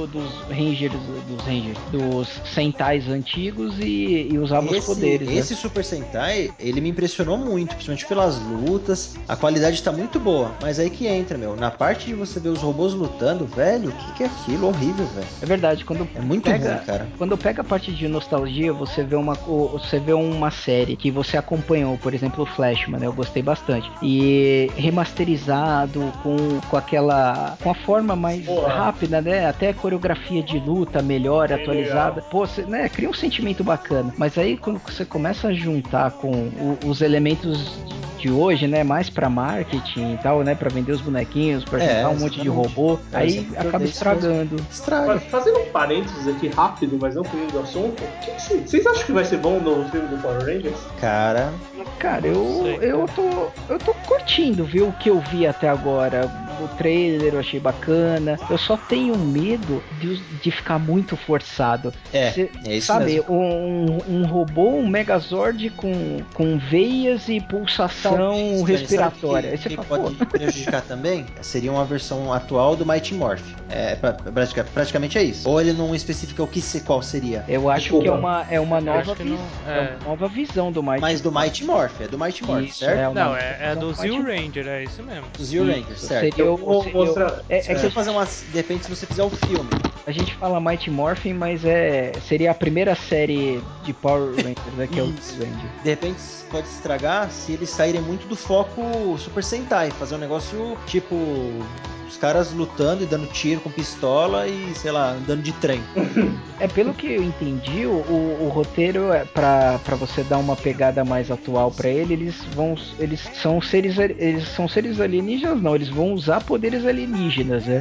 dos Sentais antigos e usavam os poderes. Esse Super Sentai, ele me impressionou muito, principalmente pelas lutas. A qualidade tá muito boa, mas aí que entra, meu. Na parte de você ver os robôs lutando, velho, o que é aquilo? Horrível, velho. É verdade, é muito ruim, cara. Quando pega a parte de nostalgia, você vê uma série que você acompanhou, por exemplo, o Flashman, né? Eu gostei bastante. E remasterizado com a forma mais rápida, né? Até a coreografia de luta melhor, atualizada. Pô, né? Cria um sentimento bacana. Mas aí quando você começa a juntar com os elementos de hoje, né, mais pra marketing e tal, né, pra vender os bonequinhos, pra juntar um monte de robô, aí acaba estragando. Fazendo um parênteses aqui rápido, mas não fugindo do assunto, vocês acham que vai ser bom no filme do Power Rangers? Cara, eu tô curtindo, viu, o que eu vi até agora. O trailer eu achei bacana. Eu só tenho medo de ficar muito forçado. É isso sabe, mesmo. Um robô, um Megazord com veias e pulsação respiratória. O que pode prejudicar também seria uma versão atual do Mighty Morph. Praticamente é isso. Ou ele não especifica qual seria. Eu acho que é uma nova visão do Mighty Morph. Mas do Mighty Morph, é do Mighty Morph, certo? Não, é do Zeo Ranger, é isso mesmo. Do Zeo Ranger, certo. Depende se você fizer o filme. A gente fala Mighty Morphin, mas seria a primeira série de Power Rangers, né, que é o Ranger. De repente pode estragar se eles saírem muito do foco Super Sentai, fazer um negócio tipo os caras lutando e dando tiro com pistola e, sei lá, andando de trem. Pelo que eu entendi, o roteiro é pra você dar uma pegada mais atual pra eles são seres alienígenas, não, eles vão usar usar poderes alienígenas, né?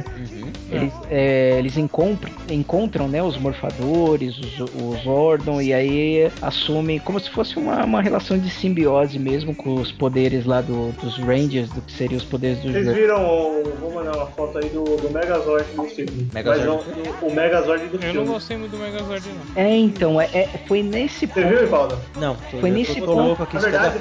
Eles encontram, né, os morfadores, os Zordon, e aí assumem como se fosse uma relação de simbiose mesmo com os poderes lá dos Rangers, do que seriam os poderes dos... Vocês viram, vou mandar uma foto aí do Megazord do filme. Megazord? O Megazord do filme. Eu não gostei muito do Megazord, não. Então, foi nesse Você viu, Rivaldo? Não, Foi nesse tô louco ponto. aqui. Na verdade,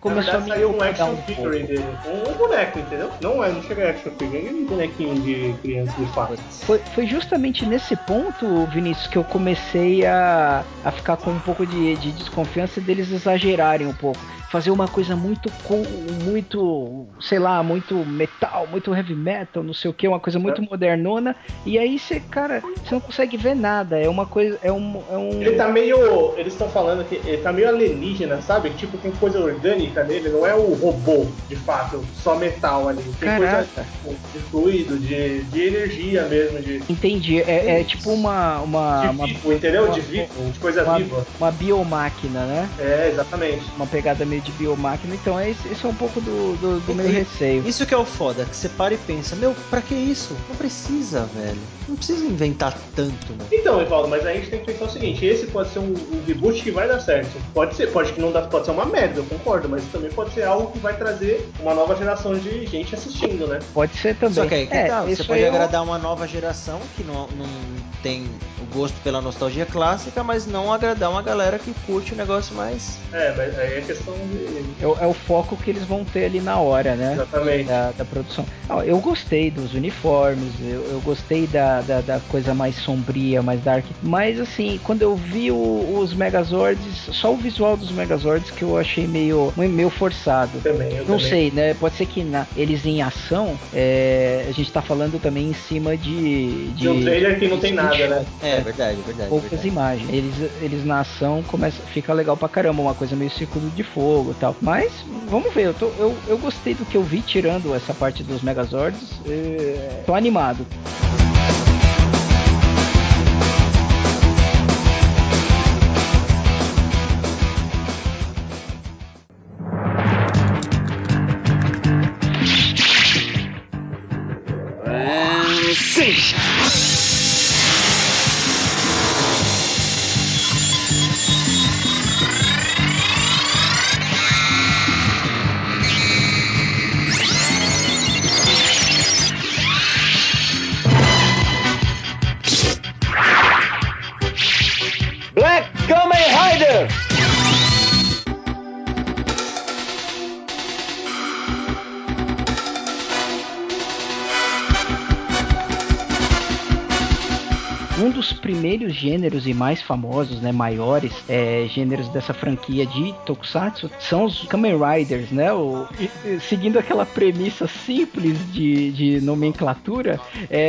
saiu um action pouco. figure dele. Um boneco, entendeu? Não chega a action figure, é um bonequinho de criança de fato. Foi justamente nesse ponto, Vinícius, que eu comecei a ficar com um pouco de desconfiança deles exagerarem um pouco. Fazer uma coisa muito cool, muito, sei lá, muito metal, muito heavy metal, não sei o que, uma coisa muito modernona. E aí você não consegue ver nada. É uma coisa, Ele tá meio, eles estão falando que ele tá meio alienígena, sabe? Tipo, tem coisa orgânica nele, não é o robô, de fato, só metal ali. Tem Caraca. coisa de fluido, de energia mesmo, de... Entendi, é tipo uma vivo, entendeu? De coisa viva. Uma biomáquina, né? É, exatamente. Uma pegada meio de biomáquina, então esse é um pouco do meu receio. Isso que é o foda, que você para e pensa, pra que isso? Não precisa, velho. Não precisa inventar tanto, né? Então, Evaldo, mas a gente tem que pensar o seguinte, esse pode ser um reboot que vai dar certo. Pode ser uma merda, eu concordo, mas também pode ser algo que vai trazer uma nova geração de gente assistindo, né? Pode ser também. Só que aí você pode agradar uma nova geração que não tem o gosto pela nostalgia clássica, mas não agradar uma galera que curte o negócio mais... Mas aí é questão de... É o foco que eles vão ter ali na hora, né? Exatamente. Da produção. Eu gostei dos uniformes, eu gostei da coisa mais sombria, mais dark, mas assim, quando eu vi os Megazords, só o visual dos Megazords que eu achei meio forçado. Eu não também. sei, né? Pode ser que eles em ação, a gente tá falando também em cima de um trailer que não tem nada, né? É verdade. Poucas imagens. Eles na ação fica legal pra caramba, uma coisa meio círculo de fogo e tal. Mas, vamos ver, eu gostei do que eu vi, tirando essa parte dos Megazords. Tô animado. Black Kamen Rider! Um dos primeiros gêneros e mais famosos, né, maiores gêneros dessa franquia de Tokusatsu são os Kamen Riders, né? Seguindo aquela premissa simples de nomenclatura,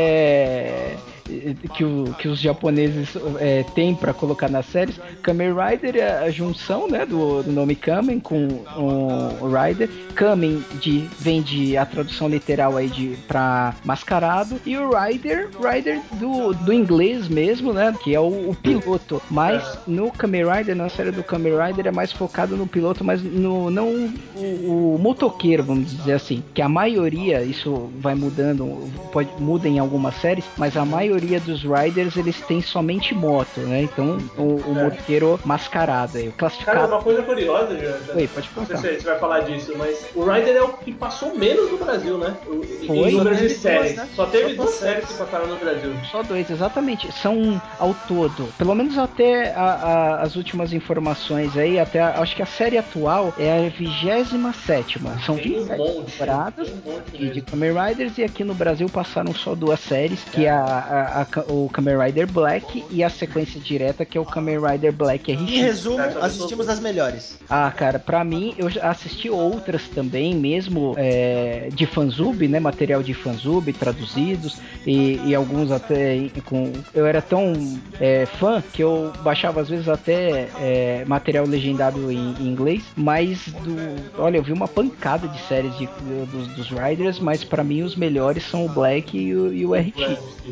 que os japoneses têm para colocar nas séries. Kamen Rider é a junção, né, do nome Kamen com o Rider. Kamen vem de a tradução literal aí para mascarado, e o Rider do inglês mesmo, né, que é o piloto. Mas no Kamen Rider, na série do Kamen Rider, é mais focado no piloto, mas não o motoqueiro, vamos dizer assim, que a maioria, isso vai mudando, muda em algumas séries, mas a maioria dos Riders, eles têm somente moto, né? Então, o motoqueiro mascarado aí, classificado... Cara, uma coisa curiosa, Jonathan. Oi, pode contar. Não sei se você vai falar disso, mas o Rider é o que passou menos no Brasil, né? Foi? Em números de Só séries. né? Só teve 2 séries que passaram no Brasil. Só 2, exatamente. São, ao todo, pelo menos até as últimas informações aí, até acho que a série atual é a 27ª. São 27 temporadas de Kamen Riders, e aqui no Brasil passaram só 2 séries, que é o Kamen Rider Black e a sequência direta, que é o Kamen Rider Black RX. Em resumo, assistimos as melhores. Cara, pra mim, eu já assisti outras também, mesmo de fansub, né? Material de fansub traduzidos, e alguns até eu era tão fã que eu baixava às vezes até material legendado em inglês, mas olha, eu vi uma pancada de séries dos Riders, mas pra mim os melhores são o Black e o RX. Bom,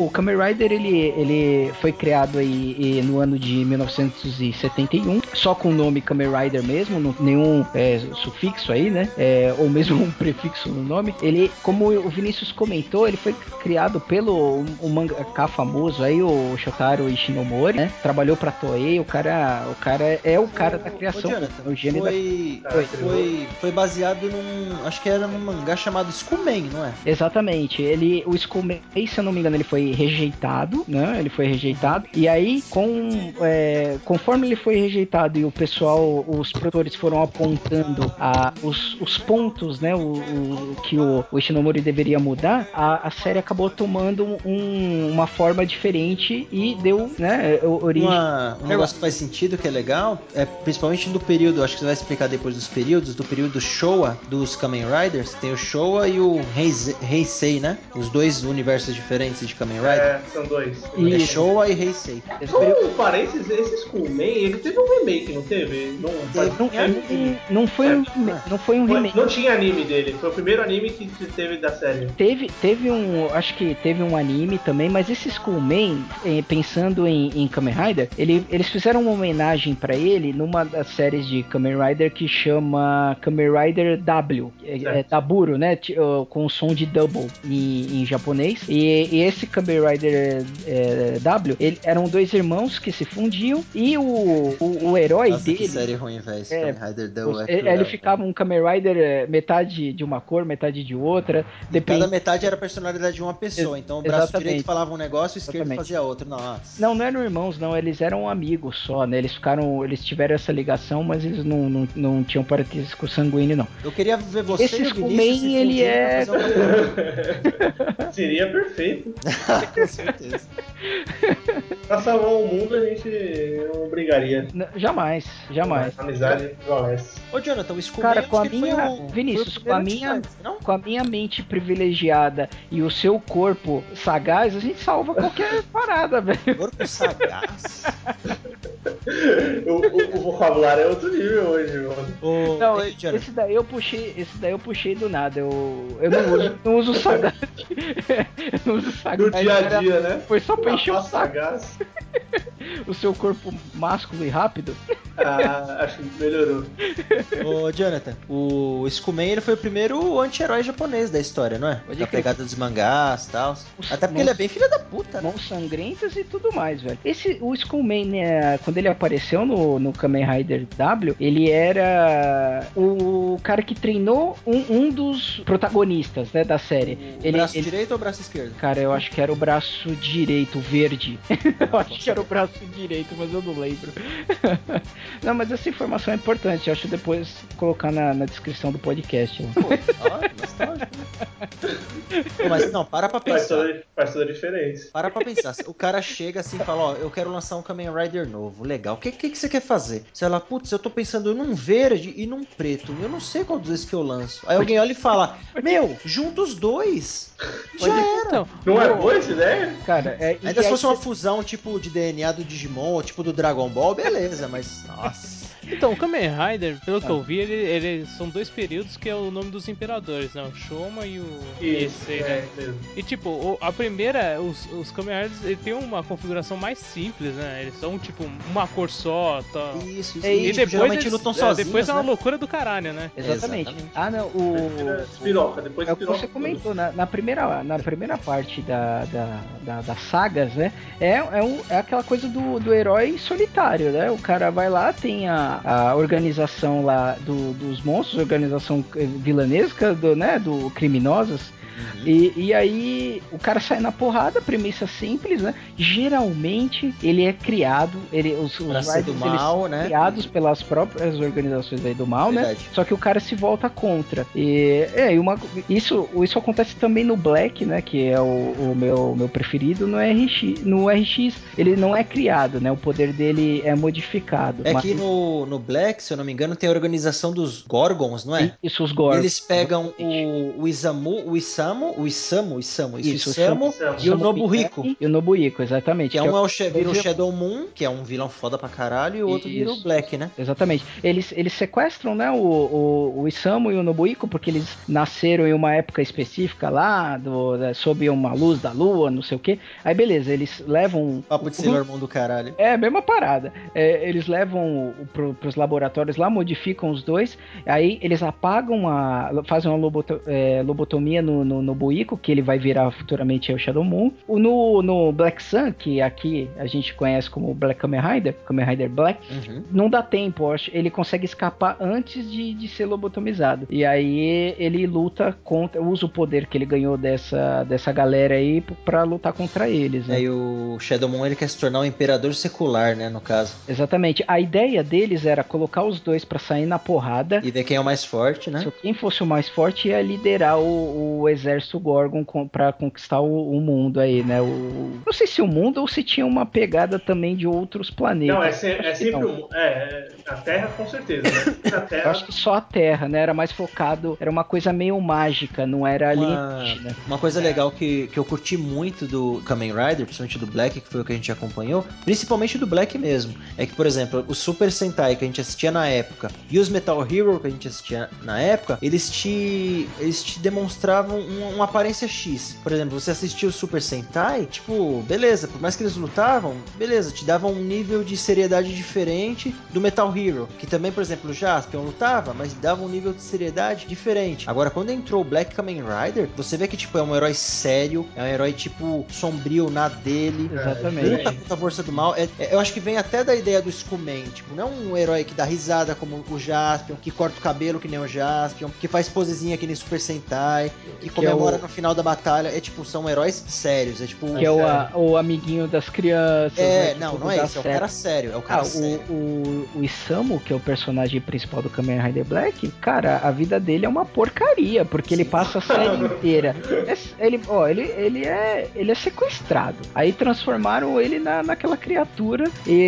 o Kamen Rider ele foi criado aí no ano de 1971, só com o nome Kamen Rider mesmo, nenhum sufixo aí, né? Ou mesmo um prefixo no nome. Ele, como o Vinícius comentou, ele foi criado pelo mangaka famoso aí, o Shotaro Ishinomori, né? Trabalhou pra Toei, o cara é o cara da criação. Jonathan, o gênio foi baseado acho que era num mangá chamado Skullman, não é? Exatamente. O Skullman, se eu não me engano, ele foi rejeitado, né? Ele foi rejeitado. E aí, conforme ele foi rejeitado e o pessoal, os produtores foram apontando os pontos, né? Que o Ishinomori deveria mudar, a série acabou tomando uma forma diferente e deu, né? Origem. Um negócio que faz sentido, que é legal, principalmente do período, acho que você vai explicar depois dos períodos, do período Showa dos Kamen Riders, tem o Showa e o Heisei, né? Os dois universos diferentes de Kamen Rider. São dois. É Showa e Heisei. Só um parênteses, esse Skullman, ele teve um remake, não teve? Não foi um remake. Não tinha anime dele, foi o primeiro anime que teve da série. Acho que teve um anime também, mas esse Skullman, pensando em Kamen Rider, eles fizeram uma homenagem pra ele numa das séries de Kamen Rider que chama Kamen Rider W, Daburo, né? Com o som de double em japonês. E esse Kamen Rider W, eram dois irmãos que se fundiam e o herói dele. Que série ruim, velho. Kamen Rider W ele ficava um Kamen Rider metade de uma cor, metade de outra. Cada metade era a personalidade de uma pessoa. Então o braço direito falava um negócio, o esquerdo fazia outro. Nossa. Não eram irmãos, não. Eles eram amigos só, né? Eles tiveram essa ligação, mas eles não tinham parentesco sanguíneo, não. Eu queria ver você esse Skullman, ele é... Seria perfeito. Com certeza. Pra salvar o mundo, a gente não brigaria. Jamais. A amizade prevalece. Ô, Jonathan, o Skullman... Cara, Vinícius, com a minha mente privilegiada e o seu corpo sagaz, a gente salva qualquer parada, velho. Corpo sagaz? o vocabulário é outro nível hoje, mano. Não, esse daí eu puxei do nada. Eu não uso sagaz. Eu não uso sagaz. No dia a dia, né? Foi só pra encher o saco. Sagaz. O seu corpo másculo e rápido. Acho que melhorou. Ô, Jonathan, o Skullman, ele foi o primeiro anti-herói japonês da história, não é? Da pegada dos mangás e tal. Até porque ele é bem filho da puta, né? Mãos sangrentas e tudo mais, velho. O Skullman, né, quando ele apareceu no Kamen Rider W, ele era o cara que treinou um dos protagonistas, né, da série. Braço direito ou braço esquerdo? Cara, eu acho que era o braço direito, verde. Eu acho que era o braço direito, mas eu não lembro. Não, mas essa informação é importante. Eu acho depois colocar na descrição do podcast. Pô, nostálgico. Mas não, para pra pensar. Faz toda a diferença. Para pra pensar. O cara chega assim e fala, ó, eu quero lançar um Kamen Rider novo. Legal. O que você quer fazer? Você fala, putz, eu tô pensando num verde e num preto. Eu não sei qual dos que eu lanço. Aí alguém olha e fala, junta os dois. Já era. Então, não é boa essa ideia? Cara, ainda se fosse uma fusão tipo de DNA do Digimon ou tipo do Dragon Ball, beleza, mas nossa. Então, o Kamen Rider, pelo que eu vi, ele são dois períodos que é o nome dos imperadores, né? O Shoma e o Heisei, né? E tipo, a primeira, os Kamen Riders, ele tem uma configuração mais simples, né? Eles são tipo uma cor só, tá? Isso. E depois geralmente lutam sozinhos, depois é uma loucura do caralho, né? Exatamente. Não, depois é o que você comentou, na primeira parte das sagas, né? É aquela coisa do herói solitário, né? O cara vai lá, tem a organização lá dos monstros, organização vilanesca, do criminosos. E aí o cara sai na porrada, premissa simples, né? Geralmente ele é criado, os Riders do mal, né? Criados pelas próprias organizações aí do mal, verdade, né? Só que o cara se volta contra. Isso acontece também no Black, né? Que é o meu preferido no RX. Ele não é criado, né? O poder dele é modificado. Que no Black, se eu não me engano, tem a organização dos Gorgons, não é? Isso, os Gorgons. Eles pegam o Isamu, o Isamu o Isamu Isso, e o Nobuhiko. E o Nobuhiko, exatamente. Que um vira o Shadow Moon, que é um vilão foda pra caralho, e o outro vira o Black, né? Exatamente. Eles sequestram, né, o Isamu e o Nobuhiko, porque eles nasceram em uma época específica lá, sob uma luz da lua, não sei o que. Aí beleza, eles levam... Papo de Sailor Moon do caralho. É, a mesma parada. Eles levam pros laboratórios lá, modificam os dois, aí eles apagam, fazem uma lobotomia no Nobuhiko, que ele vai virar futuramente o Shadow Moon. No Black Sun, que aqui a gente conhece como Black Kamen Rider Black, não dá tempo, ele consegue escapar antes de ser lobotomizado. E aí ele luta usa o poder que ele ganhou dessa galera aí pra lutar contra eles, né? E o Shadow Moon, ele quer se tornar um imperador secular, né, no caso. Exatamente. A ideia deles era colocar os dois pra sair na porrada. E ver quem é o mais forte, né? Se quem fosse o mais forte ia liderar o exército Gorgon pra conquistar o mundo aí, né? Não sei se o mundo ou se tinha uma pegada também de outros planetas. Não, é sempre o mundo. A Terra com certeza, né? A Terra... Eu acho que só a Terra, né? Era mais focado, era uma coisa meio mágica, não era alienígena. Uma coisa legal que eu curti muito do Kamen Rider, principalmente do Black, que foi o que a gente acompanhou, principalmente do Black mesmo, é que, por exemplo, o Super Sentai que a gente assistia na época e os Metal Hero que a gente assistia na época, eles te demonstravam uma aparência X. Por exemplo, você assistia o Super Sentai, tipo, beleza, por mais que eles lutavam, beleza, te davam um nível de seriedade diferente do Metal Hero, que também, por exemplo, o Jaspion lutava, mas dava um nível de seriedade diferente. Agora, quando entrou o Black Kamen Rider, você vê que, tipo, é um herói sério, é um herói, tipo, sombrio na dele. Exatamente. Luta contra a força do mal. Eu acho que vem até da ideia do Skullman, tipo, não um herói que dá risada como o Jaspion, que corta o cabelo que nem o Jaspion, que faz posezinha que nem Super Sentai, que comemora no final da batalha. É tipo, são heróis sérios. É tipo... Que é o amiguinho das crianças. É, né? não é isso. É o cara sério. É o cara sério. O Isamu, que é o personagem principal do Kamen Rider Black, cara, a vida dele é uma porcaria, porque ele passa a série inteira. Ele é sequestrado. Aí transformaram ele naquela criatura.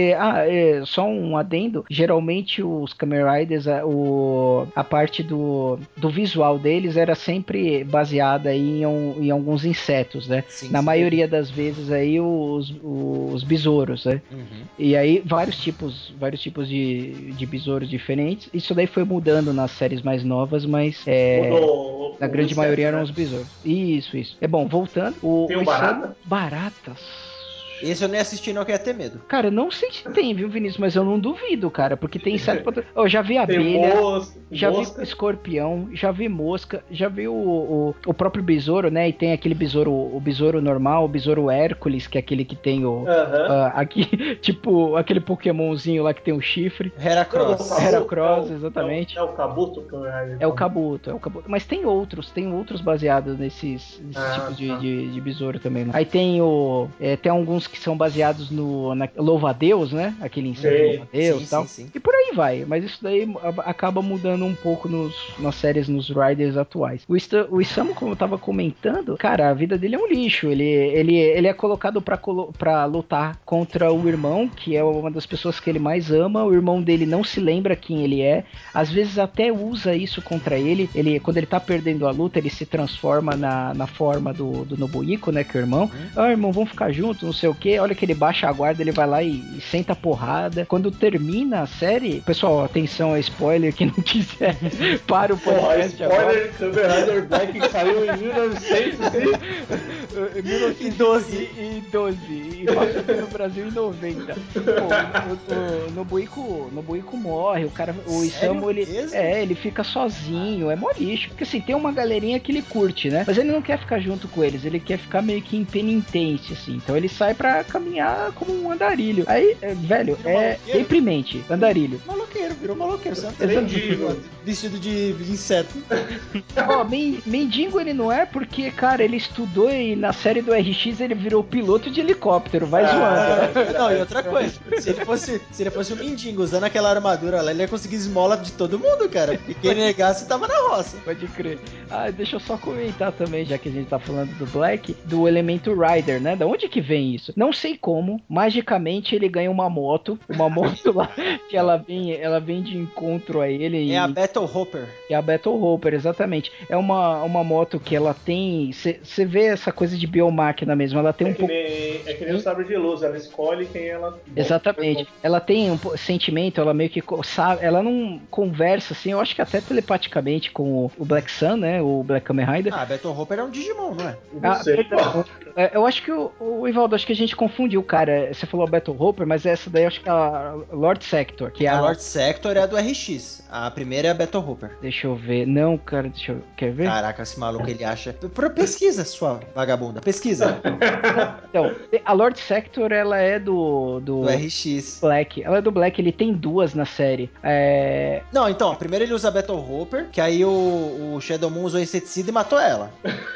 Só um adendo. Geralmente os Kamen Riders, a parte do visual deles era sempre baseada em alguns insetos, né? Na maioria das vezes aí os besouros, né? E aí vários tipos de besouros diferentes. Isso daí foi mudando nas séries mais novas, mas na grande maioria eram os besouros. Isso. É bom, voltando. Tem o Barata? Baratas. Esse eu nem assisti, não, que ia ter medo. Cara, não sei se tem, viu, Vinícius? Mas eu não duvido, cara, porque tem inseto pra... Eu já vi abelha, já vi escorpião, já vi mosca, já vi o próprio besouro, né? E tem aquele besouro, o besouro normal, o besouro Hércules, que é aquele que tem aqui, tipo, aquele Pokémonzinho lá que tem o chifre. Heracross, exatamente. É o Kabuto? É o Kabuto. Mas tem outros baseados nesses tipos de besouro também. Né? Aí tem tem alguns que são baseados na louva-a-Deus, né? Aquele inseto louva-a-Deus e tal. Sim. E por aí vai. Mas isso daí acaba mudando um pouco nas séries, nos Riders atuais. O Isamu, como eu tava comentando, cara, a vida dele é um lixo. Ele é colocado pra lutar contra o irmão, que é uma das pessoas que ele mais ama. O irmão dele não se lembra quem ele é. Às vezes até usa isso contra ele. Quando ele tá perdendo a luta, ele se transforma na forma do Nobuhiko, né? Que é o irmão. Irmão, vamos ficar juntos, não sei o que. Olha que ele baixa a guarda, ele vai lá e senta a porrada. Quando termina a série, pessoal, atenção, é spoiler, quem não quiser, para o podcast agora. Spoiler, Kamen Rider Black que saiu em 1912 e passou aqui no Brasil em 90. O Nobuhiko morre, o Isamu, ele fica sozinho, é mó lixo, porque assim, tem uma galerinha que ele curte, né? Mas ele não quer ficar junto com eles, ele quer ficar meio que impenitente, assim. Então ele sai pra caminhar como um andarilho. Aí, velho, deprimente, andarilho. Virou maloqueiro, você não mendigo. Vestido de inseto. Mendigo ele não é, porque, cara, ele estudou na série do RX ele virou piloto de helicóptero, vai zoando. Não, e outra coisa, se ele fosse um mendigo usando aquela armadura lá, ele ia conseguir esmola de todo mundo, cara. Porque quem negasse tava na roça. Pode crer. Deixa eu só comentar também, já que a gente tá falando do Black, do elemento Rider, né? Da onde que vem isso? Não sei como, magicamente ele ganha uma moto lá, que ela vem de encontro a ele. É a Battle Hopper. É a Battle Hopper, exatamente. É uma moto que ela tem... Você vê essa coisa de biomáquina mesmo, ela tem É que nem o sabre de luz, ela escolhe quem ela... Exatamente. Ela tem um sentimento, ela meio que sabe, ela não conversa assim, eu acho que até telepaticamente com o Black Sun, né, o Black Kamen Rider. A Battle Hopper é um Digimon, não é? Não sei. Eu acho que o Ivaldo, acho que a gente confundiu, cara. Você falou a Battle Hopper, mas essa daí eu acho que é a Lord Sector. Que é a Lord Sector é a do RX. A primeira é a Battle Hopper. Deixa eu ver. Não, cara, quer ver? Caraca, esse maluco ele acha. Pesquisa, sua vagabunda. Pesquisa. Então, a Lord Sector, ela é do RX. Black. Ela é do Black, ele tem duas na série. Não, então, primeiro ele usa a Battle Hopper, que aí o Shadow Moon usou inseticida e matou ela.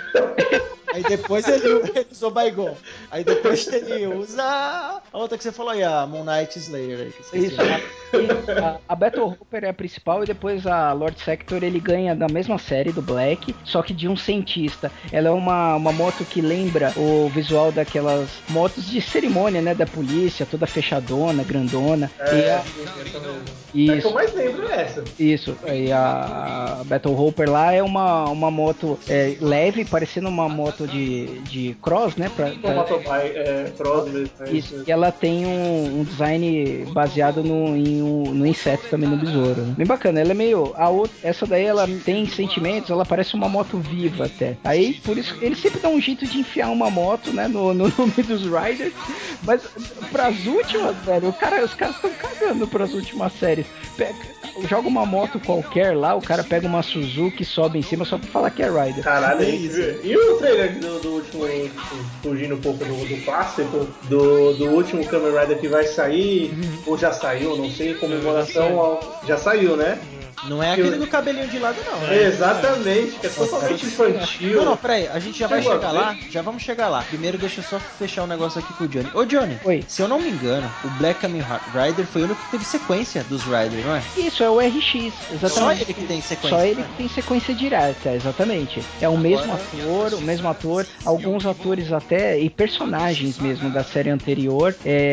Aí depois ele usou Baigon. Aí depois ele usa a outra que você falou aí, a Moon Knight Slayer. Aí, isso. A Battle Hopper é a principal e depois a Lord Sector ele ganha da mesma série do Black, só que de um cientista. Ela é uma moto que lembra o visual daquelas motos de cerimônia, né, da polícia, toda fechadona, grandona. Isso. A que eu mais lembro é essa. Isso. E a Battle Hopper lá é uma moto leve, parecendo uma moto de cross, né? Cross mesmo. Isso. E ela tem um design baseado no inseto também, no besouro. Né? Bem bacana. Ela é meio... essa daí, ela tem sentimentos, ela parece uma moto viva até. Aí, por isso, ele sempre dá um jeito de enfiar uma moto, né? No nome dos Riders. Mas, pras últimas, velho, os caras estão cagando pras últimas séries. Joga uma moto qualquer lá, o cara pega uma Suzuki, sobe em cima só pra falar que é Rider. Caralho, é isso. E o trailer do último, fugindo um pouco do clássico, do último Kamen Rider que vai sair, ou já saiu, não sei, em comemoração ao... Já saiu, né? Não é aquele do cabelinho de lado, não. Né? Exatamente, que é totalmente infantil. Não, peraí, a gente já vai chegar lá, já vamos chegar lá. Primeiro deixa eu só fechar um negócio aqui com o Johnny. Ô Johnny, oi. Se eu não me engano, o Black Kamen Rider foi o único que teve sequência dos Riders, não é? Isso, é o RX, exatamente. Só ele que tem sequência. Só ele que tem sequência direta, exatamente. É o mesmo ator, alguns atores até, e personagens mesmo da série anterior,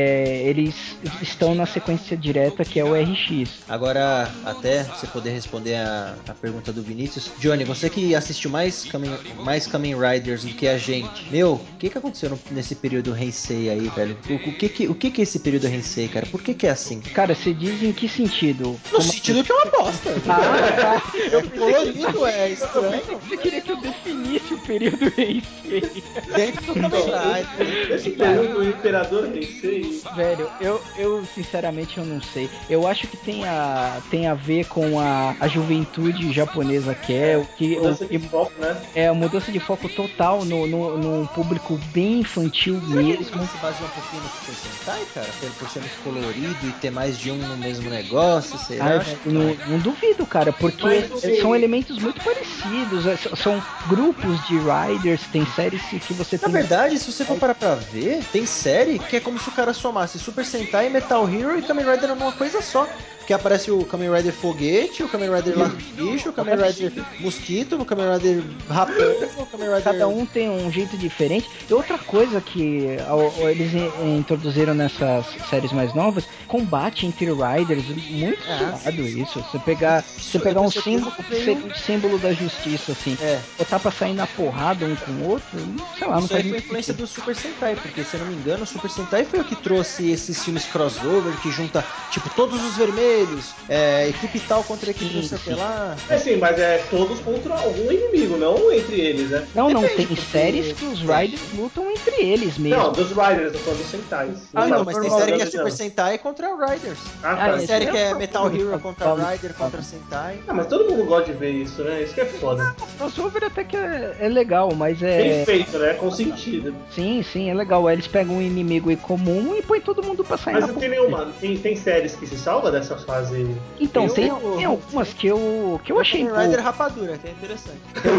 eles estão na sequência direta que é o RX. Agora, até você poder responder a pergunta do Vinícius. Johnny, você que assistiu mais Kamen Riders do que a gente. Meu, o que aconteceu nesse período Heisei aí, velho? O que é esse período Heisei, cara? Por que é assim? Cara, você diz em que sentido? No sentido que é uma bosta. Tá. É colorido, é estranho. Você queria que eu definisse o período Heisei. Dentro do Kamen Rider. Esse período do Imperador Heisei. Velho, eu sinceramente eu não sei. Eu acho que tem a ver com a juventude japonesa mudança de foco, né? É a mudança de foco total num público bem infantil mesmo. Se baseia um pouquinho no Super Sentai, cara, por ser muito colorido e ter mais de um no mesmo negócio, sei lá. Não duvido, cara, porque são elementos muito parecidos. São grupos de riders, tem séries que você tem. Na verdade, se você for parar pra ver, tem série que é como se o cara somasse Super Sentai, Metal Hero e Kamen Rider numa coisa só. Que aparece o Kamen Rider Foguete, o Kamen Rider Lago de Bicho, o Kamen Rider Mosquito, o Kamen Rider Raposa, o Kamen Rider... Cada um tem um jeito diferente. E outra coisa que eles introduziram nessas séries mais novas, combate entre riders, muito zoado isso. Você pegar um símbolo da justiça, assim, botar pra sair na porrada um com o outro, sei lá, não faz muito influência do Super Sentai, porque se eu não me engano, o Super Sentai foi o que trouxe esses filmes crossover, que junta, tipo, todos os vermelhos, equipe tal contra equipe não sei o que lá. Sim, mas é todos contra algum inimigo, não entre eles, né? Não, tem séries que os Riders lutam entre eles mesmo. Não, dos Riders, eu tô falando dos Sentais. Mas tem série que é Super Sentai contra Riders. Tem série que é Metal Hero contra Rider contra Sentai. Mas todo mundo gosta de ver isso, né? Isso que é foda. Crossover até que é legal, mas bem feito, né? Com sentido. Sim, é legal. Eles pegam um inimigo em comum e põe todo mundo pra sair. Mas não tem nenhuma. Tem séries que se salva dessa fase? Então, tem algumas que eu achei... Kamen Rider rapadura, que é interessante.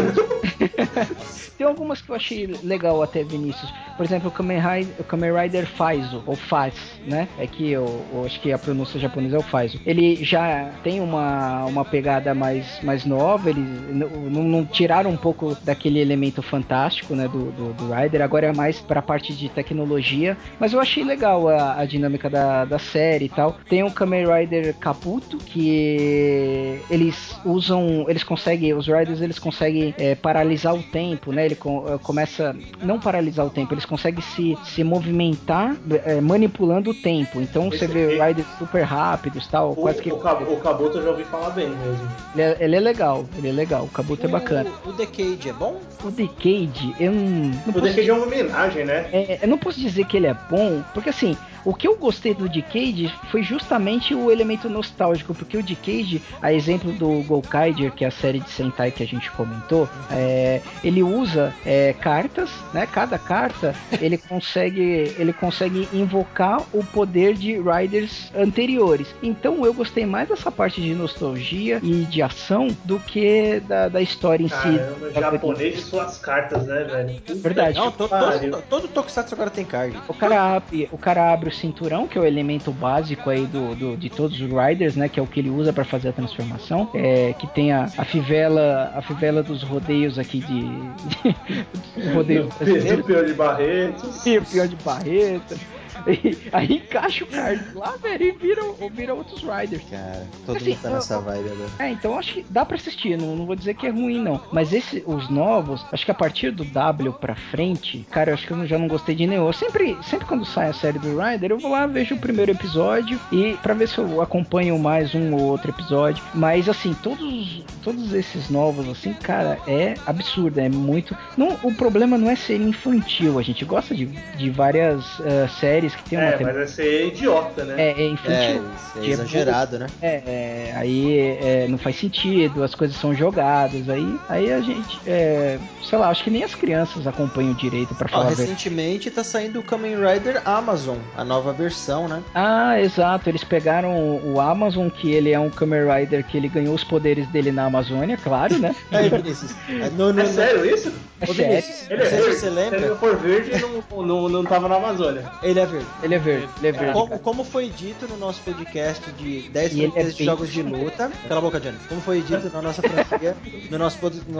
Tem algumas que eu achei legal até, Vinícius. Por exemplo, o Kamen Rider Faizo, ou Faz, né? É que eu acho que a pronúncia japonesa é o Faizo. Ele já tem uma pegada mais nova, eles não tiraram um pouco daquele elemento fantástico, né, do Rider, agora é mais pra parte de tecnologia, mas eu achei legal a dinâmica da série e tal. Tem o Kamen Rider Kabuto, que os Riders eles conseguem paralisar o tempo, né? Ele começa, não paralisar o tempo, eles conseguem se movimentar manipulando o tempo. Então você vê Riders super rápidos, tal, quase que... O Kabuto eu já ouvi falar bem mesmo. Ele é legal, o Kabuto é bacana. O Decade é bom? O Decade, eu não O Decade é uma homenagem, né? eu não posso dizer que ele é bom, porque assim, o que eu gostei do Decade foi justamente o elemento nostálgico, porque o Decade, a exemplo do Gokaiger, que é a série de Sentai que a gente comentou, ele usa cartas, né? Cada carta ele consegue invocar o poder de Riders anteriores. Então eu gostei mais dessa parte de nostalgia e de ação do que da história em si. Caramba, japonês e suas cartas, né, velho? Verdade. Não, todo Tokusatsu agora tem card. O cara abre o cinturão, que é o elemento básico aí de todos os Riders, né? Que é o que ele usa para fazer a transformação. Que tem a fivela dos rodeios aqui de rodeios brasileiros. O Peão de Barretos. E o Peão de Barretos. Aí encaixa o card lá, velho, e vira outros Riders. Cara, todo assim, mundo tá nessa vibe agora. Então acho que dá pra assistir, não vou dizer que é ruim, não. Mas os novos, acho que a partir do W pra frente, cara, eu acho que eu já não gostei de nenhum. Eu sempre quando sai a série do Rider, eu vou lá, vejo o primeiro episódio e pra ver se eu acompanho mais um ou outro episódio. Mas assim, todos esses novos, assim, cara, é absurdo, é muito... Não, o problema não é ser infantil, a gente gosta de várias séries que tem uma... Mas é ser idiota, né? É infantil. É exagerado, né? Aí não faz sentido, as coisas são jogadas, aí a gente, sei lá, acho que nem as crianças acompanham direito pra falar. Recentemente tá saindo o Kamen Rider Amazon, a nova versão, né? Ah, exato, eles pegaram o Amazon, que ele é um Kamen Rider que ele ganhou os poderes dele na Amazônia, claro, né? Vinícius. É sério isso? É sério. Ele é verde. Você lembra? Se ele for verde, não tava na Amazônia. Ele é verde. Ele é verde. Como foi dito no nosso podcast de 10 franquias de bem... jogos de luta. Cala a boca, Johnny. Como foi dito na nossa franquia, no nosso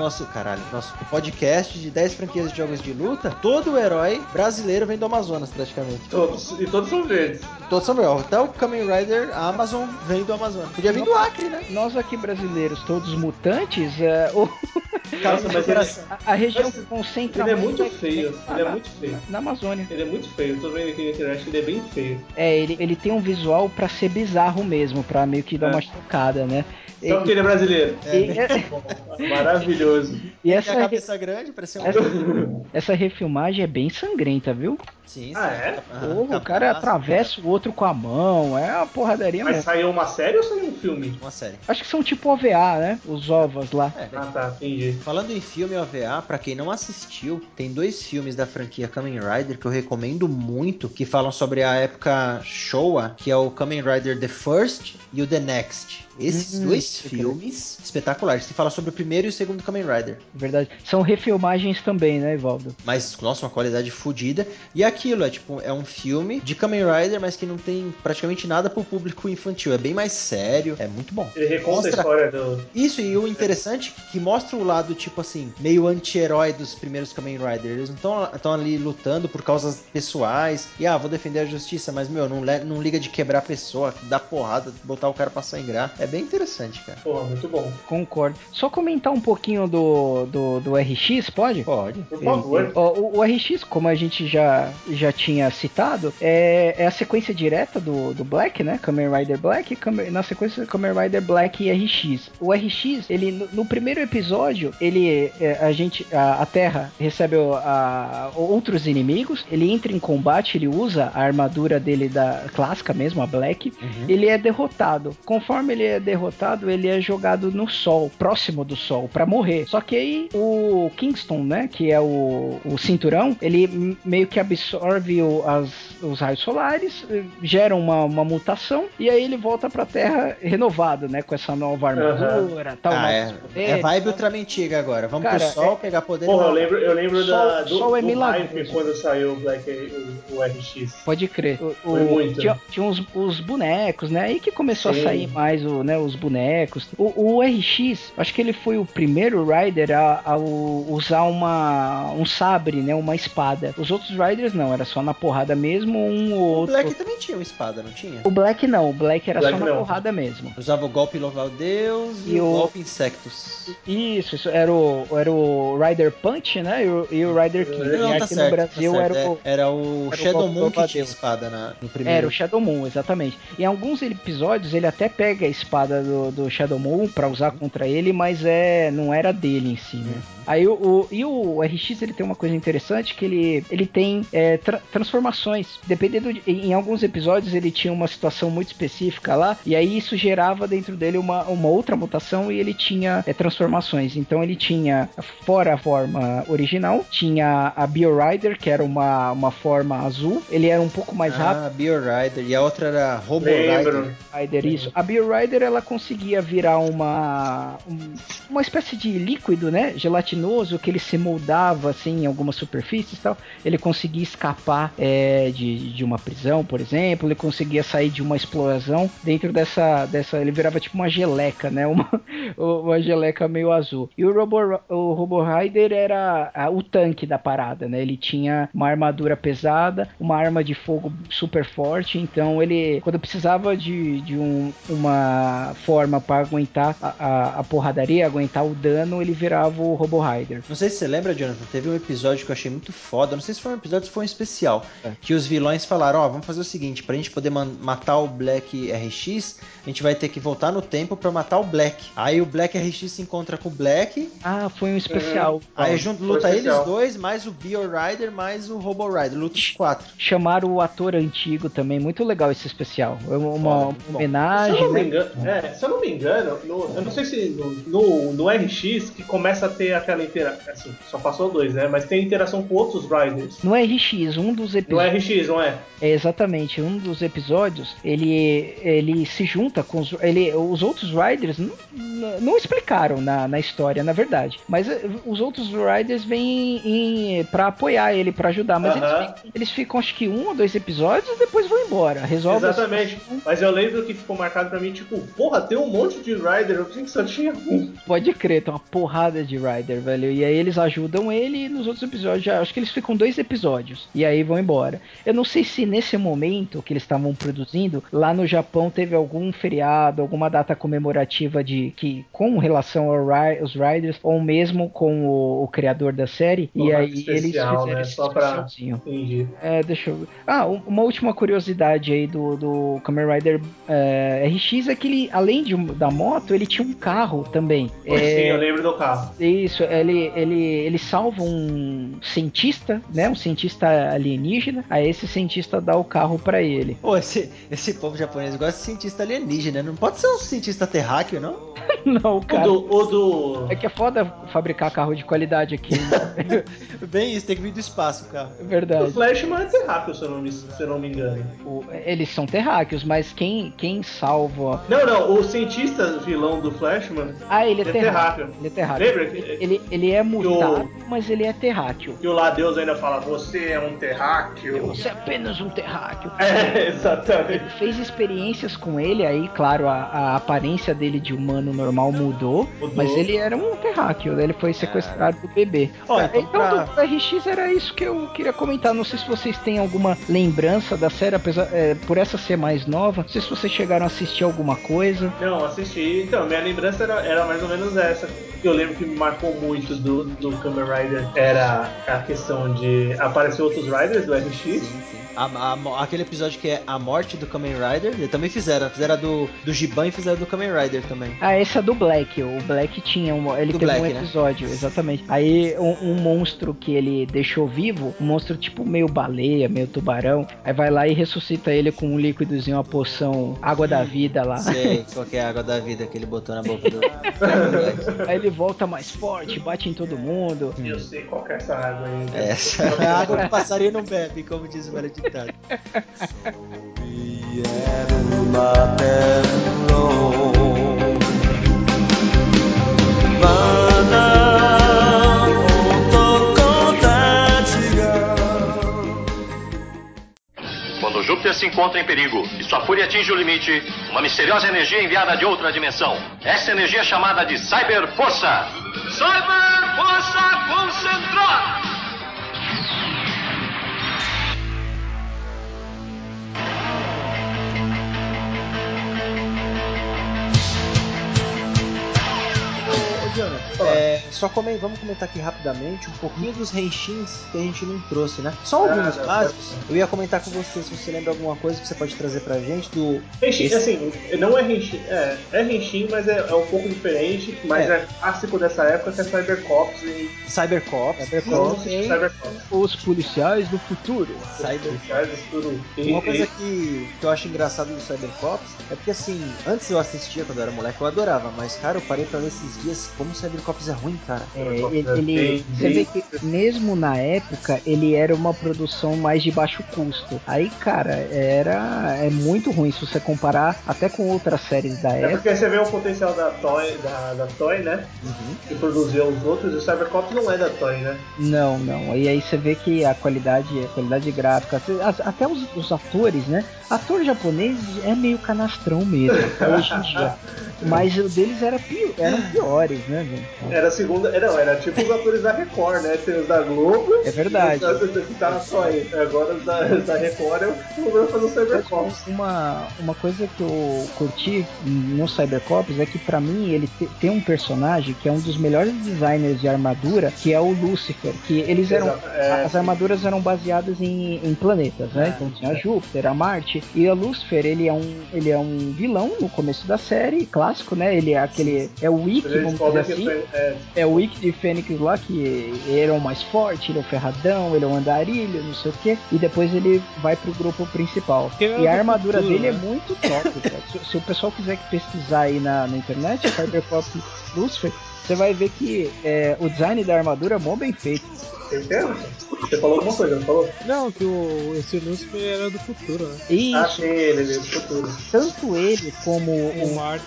podcast de 10 franquias de jogos de luta, todo herói brasileiro vem do Amazonas, praticamente. Todos são verdes. Todos são verdes. Até o Kamen Rider Amazon vem do Amazonas. Podia vir do Acre, né? Nós aqui brasileiros, todos mutantes, Nossa, mas a região que concentra... Ele é muito feio. Ele é muito feio. Na Amazônia. Ele é muito feio. Eu tô vendo aqui na internet, ele é bem feio. Ele tem um visual pra ser bizarro mesmo, pra meio que dar uma chocada, né? Só porque ele é brasileiro. Maravilhoso. E essa a cabeça grande, parece essa refilmagem é bem sangrenta, viu? Sim. É? O cara atravessa o outro com a mão, é uma porradaria mesmo. Mas saiu uma série ou saiu um filme? Uma série. Acho que são tipo OVA, né? Os ovos lá. Tá, entendi. Falando em filme OVA, pra quem não assistiu, tem 2 filmes da franquia Kamen Rider que eu recomendo muito, que falam sobre a época Showa, que é o Kamen Rider The First e o The Next. Esses 2 filmes espetaculares, que falam sobre o primeiro e o segundo Kamen Rider. Verdade. São refilmagens também, né, Ivaldo? Mas, nossa, uma qualidade fodida. E aquilo, é um filme de Kamen Rider, mas que não tem praticamente nada pro público infantil. É bem mais sério, é muito bom. Ele reconta a história do... Isso, e o interessante é que mostra o lado, tipo assim, meio anti-herói dos primeiros Kamen Rider. Eles não estão ali lutando por causas pessoais. E, vou defender a justiça, mas, não liga de quebrar a pessoa, dar porrada, botar o cara pra sangrar. É bem interessante, cara. Porra, muito bom. Concordo. Só comentar um pouquinho do RX, pode? Pode. Por favor. O RX, como a gente já tinha citado, é a sequência direta do Black, né? Kamen Rider Black, na sequência Kamen Rider Black e RX. O RX, ele no primeiro episódio, a Terra recebe outros inimigos, ele entra em combate, ele usa a armadura dele da clássica mesmo, a Black, ele é derrotado. Conforme ele é derrotado, ele é jogado no Sol, próximo do Sol, pra morrer. Só que aí o Kingston, né, que é o cinturão, ele meio que absorve os raios solares, geram uma mutação, e aí ele volta pra Terra renovado, né? Com essa nova armadura, tal. É vibe Ultraman antiga agora. Vamos pro Sol, pegar poder. Porra, eu lembro do hype quando saiu o RX. Pode crer. Foi muito. Tinha os bonecos, né? Aí que começou a sair mais os bonecos. O RX, acho que ele foi o primeiro Rider a usar um sabre, né? Uma espada. Os outros Riders não, era só na porrada mesmo. O Black também tinha uma espada, não tinha? O Black não, o Black era só na porrada mesmo. Usava o golpe Louvar o Deus e o golpe Insectos. Isso era o Rider Punch, né? E o Rider King. Não, aqui no Brasil era o Shadow Moon que tinha espada no primeiro. Era o Shadow Moon, exatamente. Em alguns episódios ele até pega a espada do Shadow Moon pra usar contra ele, mas não era dele em si, né? Aí o RX ele tem uma coisa interessante que ele tem transformações. Dependendo em alguns episódios ele tinha uma situação muito específica lá, e aí isso gerava dentro dele uma outra mutação e ele tinha transformações. Então ele tinha, fora a forma original, tinha a Biorider, que era uma forma azul. Ele era um pouco mais rápido. Biorider. E a outra era Robo Rider. Isso. A Biorider ela conseguia virar uma espécie de líquido, né? Gelatinoso, que ele se moldava assim em algumas superfícies e tal. Ele conseguia escapar de uma prisão, por exemplo. Ele conseguia sair de uma explosão dentro dessa ele virava tipo uma geleca, né? Uma geleca meio azul. E o Robo Rider era o tanque da parada, né? Ele tinha uma armadura pesada, uma arma de fogo super forte, então ele, quando precisava de uma forma para aguentar a porradaria, aguentar o dano, ele virava o Robo Rider. Não sei se você lembra, Jonathan, teve um episódio que eu achei muito foda, não sei se foi um episódio ou se foi um especial, que os vilões falaram, vamos fazer o seguinte, pra gente poder matar o Black RX, a gente vai ter que voltar no tempo pra matar o Black. Aí o Black RX se encontra com o Black. Foi um especial. Aí luta eles dois, mais o Biorider, mais o Robo Rider, luta os 4. Chamaram o ator antigo também, muito legal esse especial. É uma homenagem. Se eu não me engano, eu não sei se no RX que começa a ter aquela interação, assim, só passou 2, né? Mas tem interação com outros Riders. No RX, um dos episódios. No RX, não é? Exatamente, um dos episódios, ele se junta com os outros Riders não explicaram na história, na verdade. Mas os outros Riders vêm pra apoiar ele, pra ajudar. Mas eles ficam, acho que 1 ou 2 episódios e depois vão embora. Resolve. Exatamente. Mas eu lembro que ficou marcado pra mim, tipo, porra, tem um monte de Rider, eu pensei que só tinha um. Pode crer, tem uma porrada de Rider, velho. E aí eles ajudam ele e nos outros episódios, acho que eles ficam 2 episódios. E aí vão embora. Eu não sei se nesse momento que eles estavam produzindo, lá no Japão teve algum feriado, alguma data comemorativa com relação aos Riders, ou mesmo com o criador da série. E aí especial, eles fizeram né? esse Só pra... especialzinho. Entendi. Deixa eu ver. Uma última curiosidade aí do Kamen Rider RX é que ele, além da moto, ele tinha um carro também. Sim, eu lembro do carro. Isso, ele salva um cientista, né? Um cientista alienígena. Aí esse cientista dá o carro pra ele. Pô, esse povo japonês gosta de cientista alienígena, não pode ser um cientista terráqueo, não? Não, cara. O É que é foda fabricar carro de qualidade aqui. Né? Bem isso, tem que vir do espaço, cara. É verdade. O Flashman é terráqueo, se eu não me engano. Eles são terráqueos, mas quem salva... Não, o cientista vilão do Flashman ele é terráqueo. Ele é terráqueo. Lembra que... Ele é mutado, mas ele é terráqueo. E o Ladeus ainda fala, você é um terráqueo. Você é apenas um terráqueo. Exatamente. Ele fez experiências com ele, aí, claro, a aparência dele de humano normal mudou. Mas ele era um terráqueo, né? Ele foi sequestrado do bebê. Então, do RX era isso que eu queria comentar. Não sei se vocês têm alguma lembrança da série, apesar por essa ser mais nova. Não sei se vocês chegaram a assistir alguma coisa. Não, assisti. Então, minha lembrança era mais ou menos essa. Eu lembro que me marcou muito do Kamen Rider era a questão de aparecer outros Riders do RX. Sim. Aquele episódio que é a morte do Kamen Rider, eles também fizeram a do Giban e fizeram do Kamen Rider também. Essa é do Black. O Black tinha ele teve Black, um episódio, né? Exatamente. Aí um monstro que ele deixou vivo, um monstro tipo meio baleia, meio tubarão, aí vai lá e ressuscita ele com um líquidozinho, uma poção, água da vida lá. Sei, qual que é a água da vida que ele botou na boca do... Aí ele volta mais forte, bate em todo mundo. Eu sei qual que é essa água aí. Essa é a água que o passarinho não bebe, como diz menos mal editado. Quando Júpiter se encontra em perigo e sua fúria atinge o limite, uma misteriosa energia é enviada de outra dimensão. Essa energia é chamada de Cyberforça. Cyberforça concentrar! Vamos comentar aqui rapidamente um pouquinho dos Henshins que a gente não trouxe, né? Só alguns básicos. Eu ia comentar com você se você lembra alguma coisa que você pode trazer pra gente do... Henshin, assim, não é Henshin, é Henshin, mas é um pouco diferente, mas é clássico dessa época que é Cybercops e... Cybercops. Os policiais do futuro. Policiais do futuro. Uma coisa que eu acho engraçado do Cybercops é porque, assim, antes eu assistia quando eu era moleque, eu adorava, mas, cara, eu parei pra ver esses dias como o Cybercops é ruim, cara. Você vê que mesmo na época ele era uma produção mais de baixo custo. Aí, cara, é muito ruim se você comparar até com outras séries da época. Porque você vê o potencial da Toei, da Toei, né? Que produziu os outros, e o Cybercops não é da Toei, né? Não. E aí você vê que a qualidade gráfica, até os atores, né? Ator japonês é meio canastrão mesmo, hoje em dia. Mas o deles eram piores, né, gente? Era tipo os atores da Record, né? Tem os da Globo. É verdade. Que tá na Toei. Agora os da Record eu fazer o Cybercops. Uma coisa que eu curti no Cybercops é que pra mim ele tem um personagem que é um dos melhores designers de armadura, que é o Lucifer, que eles eram... As armaduras eram baseadas em planetas, né? Então tinha Júpiter, a Marte, e o Lucifer, ele é um vilão no começo da série, clássico, né? Ele é aquele... É o Wiki, vamos dizer assim. É o Wiki de Fênix lá, que ele é o mais forte, ele é o ferradão, ele é o andarilho, não sei o que, e depois ele vai pro grupo principal. E a armadura dele é muito top, cara. Se o pessoal quiser pesquisar aí na internet, Cybercops Lucifer, você vai ver que o design da armadura é mó bem feito. Você falou alguma coisa, não falou? Não, que esse Lucifer era do futuro, né? Isso. Sim, ele é do futuro. Tanto ele como o Marte,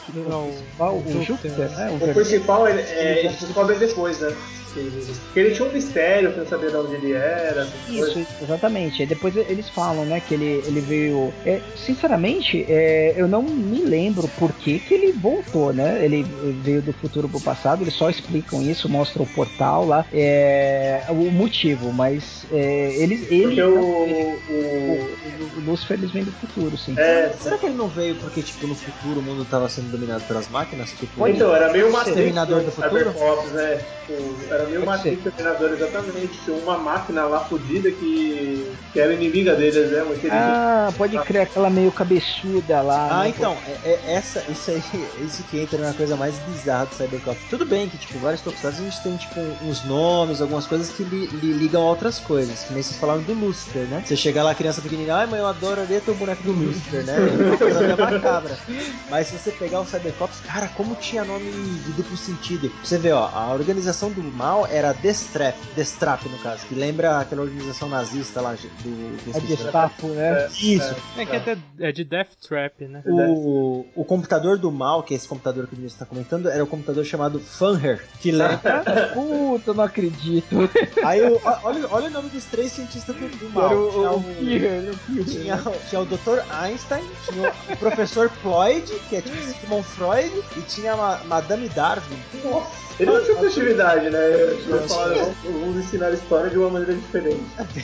o Júpiter, né? O principal, ele descobre depois, né? Porque ele tinha um mistério, que não sabia de onde ele era. Isso, exatamente. Aí depois eles falam, né, que ele veio... sinceramente, eu não me lembro por que ele voltou, né? Ele veio do futuro pro passado, eles só explicam isso, mostram o portal lá, o motivo, mas porque o Lucifer, eles vêm do futuro, sim. Será que ele não veio porque, tipo, no futuro o mundo estava sendo dominado pelas máquinas? Tipo, então, era meio Matrix, Terminador do futuro? né? Era meio Matrix Terminador, exatamente. Tinha uma máquina lá fodida que era inimiga deles, né? Pode crer, aquela meio cabeçuda lá. Né? Então, isso que entra na coisa mais bizarra do Cybercops. Tudo bem que, tipo, vários tokusatsu a gente tem, tipo, uns nomes, algumas coisas que ligam a outras coisas. Que nem vocês falaram do Lucifer, né? Você chega lá, criança pequenininha, ai mãe, eu adoro o boneco do Lucifer, né? É uma coisa meio macabra. Mas se você pegar o Cybercops, cara, como tinha nome de duplo sentido. Você vê, ó, a organização do mal era Destrap no caso, que lembra aquela organização nazista lá do a Gestapo, né? Isso. Que até é de Death Trap, né? O computador do mal, que é esse computador que o Vinícius está comentando, era um computador chamado Funher, que lembra... Puta, eu não acredito. Aí, olha o nome dos três cientistas do mal. Tinha o Dr. Einstein, tinha o professor Floyd, que é tipo Sigmund Freud, e tinha a Madame Darwin. Nossa. Ele não tinha criatividade, né? Vamos ensinar a história de uma maneira diferente.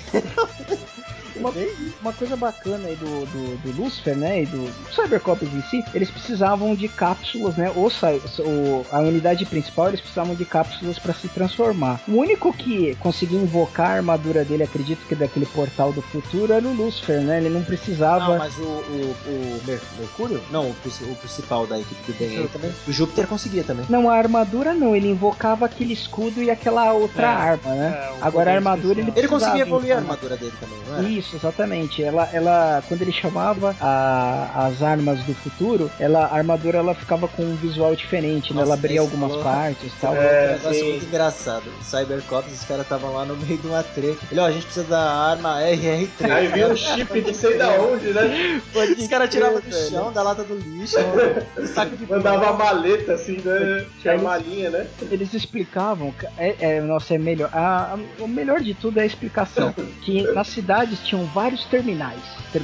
Uma coisa bacana aí do Lucifer, né, e do Cybercops em si, eles precisavam de cápsulas, né, a unidade principal, eles precisavam de cápsulas para se transformar. O único que conseguia invocar a armadura dele, acredito que daquele portal do futuro, era o Lucifer, né, ele não precisava... Não, mas o Mercúrio? Não, o principal da equipe do Ben também. O Júpiter conseguia também. Não, a armadura não, ele invocava aquele escudo e aquela outra arma, né. Agora a armadura ele conseguia evoluir a armadura dele também, não era? Isso, exatamente. Ela quando ele chamava as armas do futuro, a armadura ela ficava com um visual diferente, né? Ela abria algumas partes. Arts e tal. Um negócio muito engraçado. O Cybercops, os caras estavam lá no meio de uma treta. Ele, a gente precisa da arma RR3. Aí viu um chip de sei da onde, né? Os caras tiravam do chão, da lata do lixo, um saco de mandava uma maleta assim, né? Tinha uma linha, né? Eles explicavam, nossa, é melhor. O melhor de tudo é a explicação. Que nas cidades tinham vários terminais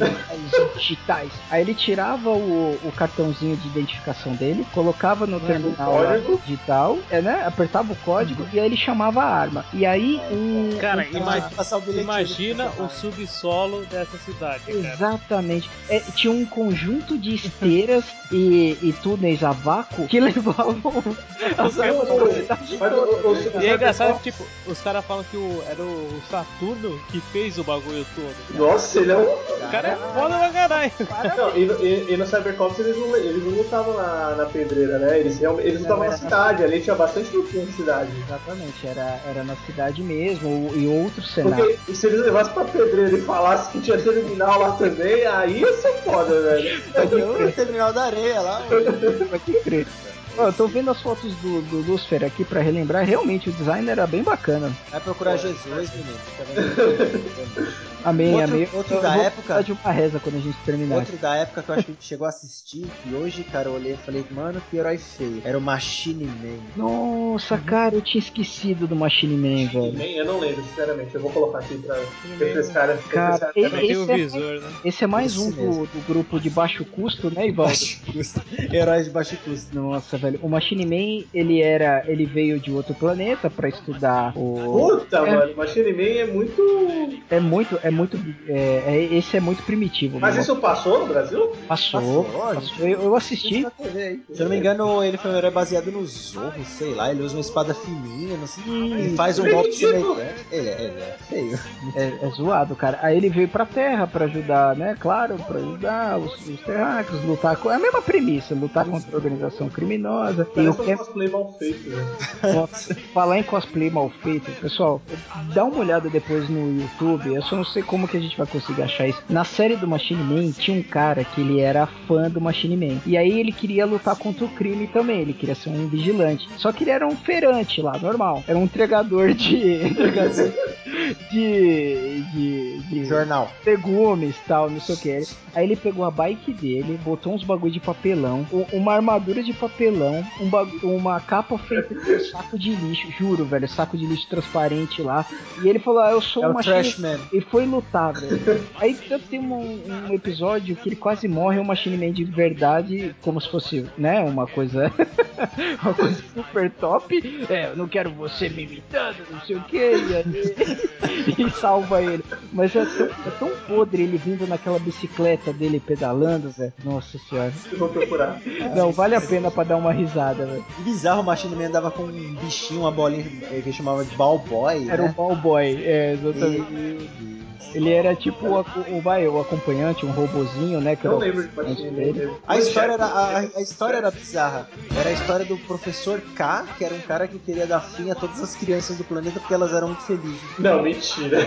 digitais. Aí ele tirava o cartãozinho de identificação dele, colocava no terminal lá, digital, né? Apertava o código e aí ele chamava a arma. E aí Cara, imagina o subsolo dessa cidade. Exatamente. Tinha um conjunto de esteiras e túneis a vácuo que levavam as armas pra cidade toda. E é engraçado que, tipo, os caras falam que era o Saturno que fez o bagulho todo. Cara. Nossa, ele é um... O cara é foda pra caralho. Não, e no Cybercops eles não lutavam na pedreira, né? Eles lutavam na cidade, ali tinha bastante lutinha na cidade. Exatamente, era na cidade mesmo, e outros cenários. Porque se eles levassem pra pedreira e falassem que tinha terminal lá também, aí ia ser foda, velho. O terminal da areia lá. Pode crer. Eu tô vendo as fotos do Lucifer aqui pra relembrar, realmente o design era bem bacana. Vai procurar Jesus, menino. Amém. Outro da época. De uma reza quando a gente terminar. Outro da época que eu acho que a gente chegou a assistir, e hoje, cara, eu olhei e falei, mano, que herói feio. Era o Machine Man. Nossa, cara, eu tinha esquecido do Machine Man, velho. Eu não lembro, sinceramente. Eu vou colocar aqui pra refrescar. Cara, esse é mais um do grupo de baixo custo, né, Ivaldo? Heróis de baixo custo. Nossa, velho. O Machine Man, ele veio de outro planeta pra estudar mano, o Machine Man é muito... esse é muito primitivo. Mas isso passou no Brasil? Passou. Eu assisti. Se eu não me engano, ele foi um herói baseado no Zorro, sei lá. Ele usa uma espada fininha, não sei. Ele faz um golpe semelhante. Ele é feio. É zoado, cara. Aí ele veio pra Terra pra ajudar, né? Claro, pra ajudar os terráqueos, lutar com... É a mesma premissa, lutar contra a organização criminosa. Parece um cosplay mal feito, né? Nossa, falar em cosplay mal feito, pessoal, dá uma olhada depois no YouTube. Eu só não sei como que a gente vai conseguir achar isso. Na série do Machine Man, tinha um cara que ele era fã do Machine Man. E aí ele queria lutar contra o crime também. Ele queria ser um vigilante. Só que ele era um feirante lá, normal. Era um entregador de jornal, legumes e tal, não sei o que. Aí ele pegou a bike dele, botou uns bagulho de papelão, uma armadura de papelão, uma capa feita de saco de lixo, juro, velho, saco de lixo transparente lá. E ele falou, eu sou um Machine Man. E foi lutar, velho. Aí tem um episódio que ele quase morre, um Machine Man de verdade, como se fosse, né, uma coisa uma coisa super top. Eu não quero você me imitando, não sei o que. E salva ele. Mas é tão podre ele vindo naquela bicicleta dele pedalando, velho. Nossa senhora. Eu vou procurar. Não, vale a pena pra dar uma risada, velho. Bizarro, o Machine Man andava com um bichinho, uma bolinha que ele chamava de Ball Boy. Era, né? O Ball Boy, exatamente. Ele era tipo o acompanhante, um robozinho, né? Que não lembro de Machine dele. A história era bizarra. Era a história do professor K, que era um cara que queria dar fim a todas as crianças do planeta porque elas eram muito felizes. Não, mentira.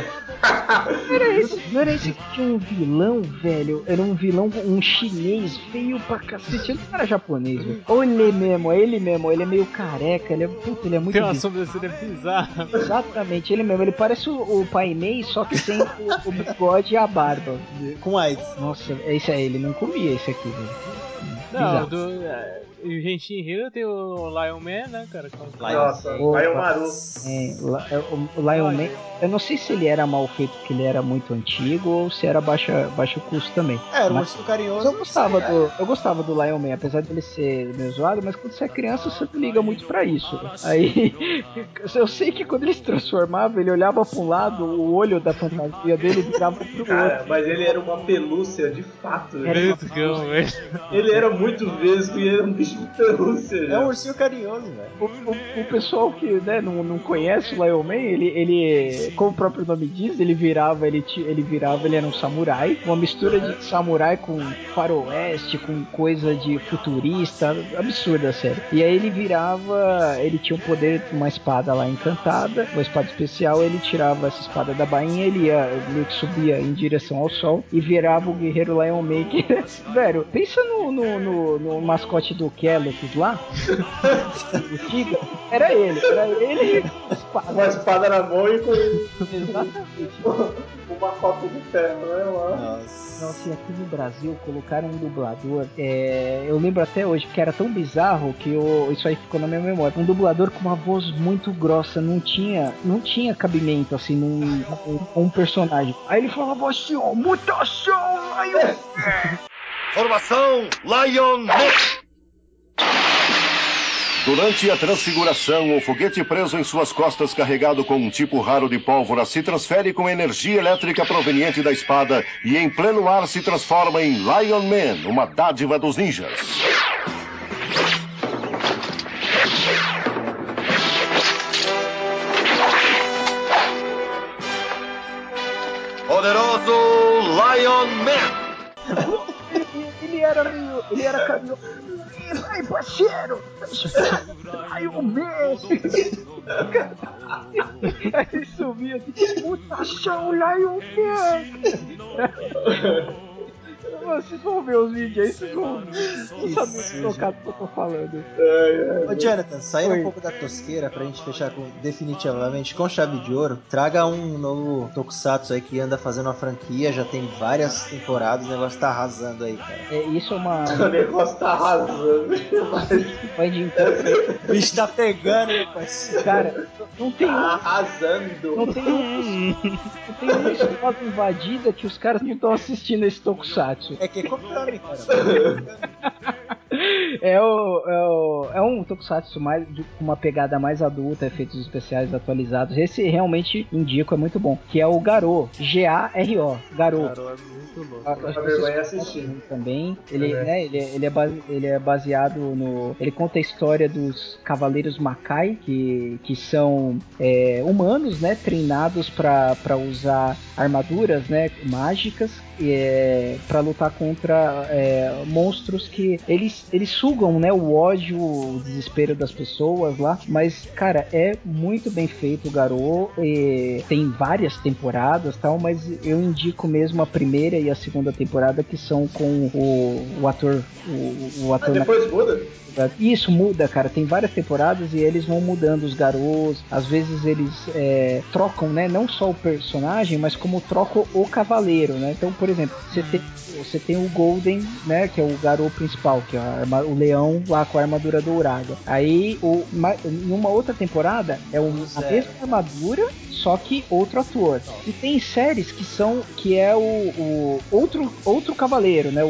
Não era esse que tinha um vilão, velho? Era um vilão, um chinês feio pra cacete. Ele não era japonês, velho. Ou ele mesmo, ele é meio careca, ele é muito tem uma sobrancelha bizarra. Exatamente, ele mesmo. Ele parece o Pai Mei, só que sem o bigode e a barba. Com AIDS. Nossa, esse é ele, não comia esse aqui, velho. Não, o Genshin Hero tem o Lion Man, né, cara? Nossa, Lion Maru. O Lion Man, eu não sei se ele era mal feito porque ele era muito antigo ou se era baixo custo também. Era um ursinho carinhoso. Eu gostava do Lion Man, apesar dele ser meio zoado, mas quando você é criança você não liga muito pra isso. Aí, eu sei que quando ele se transformava, ele olhava pra um lado, o olho da fantasia dele virava pro outro. Cara, mas ele era uma pelúcia de fato. Ele era muito vesgo e era um bicho de pelúcia. É um ursinho carinhoso, velho. O pessoal que, né, não conhece o Lion Man, ele, como o próprio nome diz, ele era um samurai, uma mistura de samurai com faroeste, com coisa de futurista, absurda, sério. E aí ele tinha o poder de uma espada lá encantada, uma espada especial, ele tirava essa espada da bainha, ele meio que subia em direção ao sol e virava o guerreiro Lion Man, que, velho, pensa no mascote do Skeletons lá, o Tigre, era ele uma espada na mão e com exatamente uma foto de ferro, né? Nossa. Não, assim, aqui no Brasil colocaram um dublador, eu lembro até hoje, porque era tão bizarro que isso aí ficou na minha memória. Um dublador com uma voz muito grossa, não tinha cabimento, assim, um personagem. Aí ele falava assim, ó, mutação, Lion! Formação Lion Man! Durante a transfiguração, o foguete preso em suas costas, carregado com um tipo raro de pólvora, se transfere com energia elétrica proveniente da espada e em pleno ar se transforma em Lion Man, uma dádiva dos ninjas. Poderoso Lion Man! Ele era caminhão. Ai, parceiro! Ai, o mesmo! Aí ele sumia assim, mutação, Lion Man! Vocês vão ver os vídeos aí, vocês vão saber que tocado que eu tô falando. Ô Jonathan, saindo um pouco da tosqueira pra gente fechar definitivamente com chave de ouro, traga um novo Tokusatsu aí que anda fazendo uma franquia, já tem várias temporadas, o negócio tá arrasando aí, cara. Isso é uma... O negócio tá arrasando. O bicho tá pegando, meu parceiro. Cara, não tem arrasando. Não tem uma escola invadida que os caras não estão assistindo esse Tokusatsu. É que é Kokami, cara. É um Tokusatsu mais com uma pegada mais adulta, efeitos especiais atualizados. Esse realmente indico, é muito bom. Que é o Garou, G-A-R-O, Garou. Garou é muito louco. Vai assistir também. Ele é baseado no... Ele conta a história dos Cavaleiros Makai, que são humanos, né, treinados para usar armaduras, né, mágicas, para lutar contra monstros que eles sugam, né, o ódio, o desespero das pessoas lá. Mas, cara, é muito bem feito o Garou. Tem várias temporadas, tal, mas eu indico mesmo a primeira e a segunda temporada, que são com o ator. O ator depois muda? Isso muda, cara. Tem várias temporadas e eles vão mudando os Garous. Às vezes eles trocam, né? Não só o personagem, mas como trocam o cavaleiro, né? Então, por exemplo, você tem o Golden, né? Que é o Garou principal, que é o leão lá com a armadura dourada. Aí, em uma outra temporada, é a mesma armadura, só que outro ator. E tem séries que é o outro cavaleiro, né?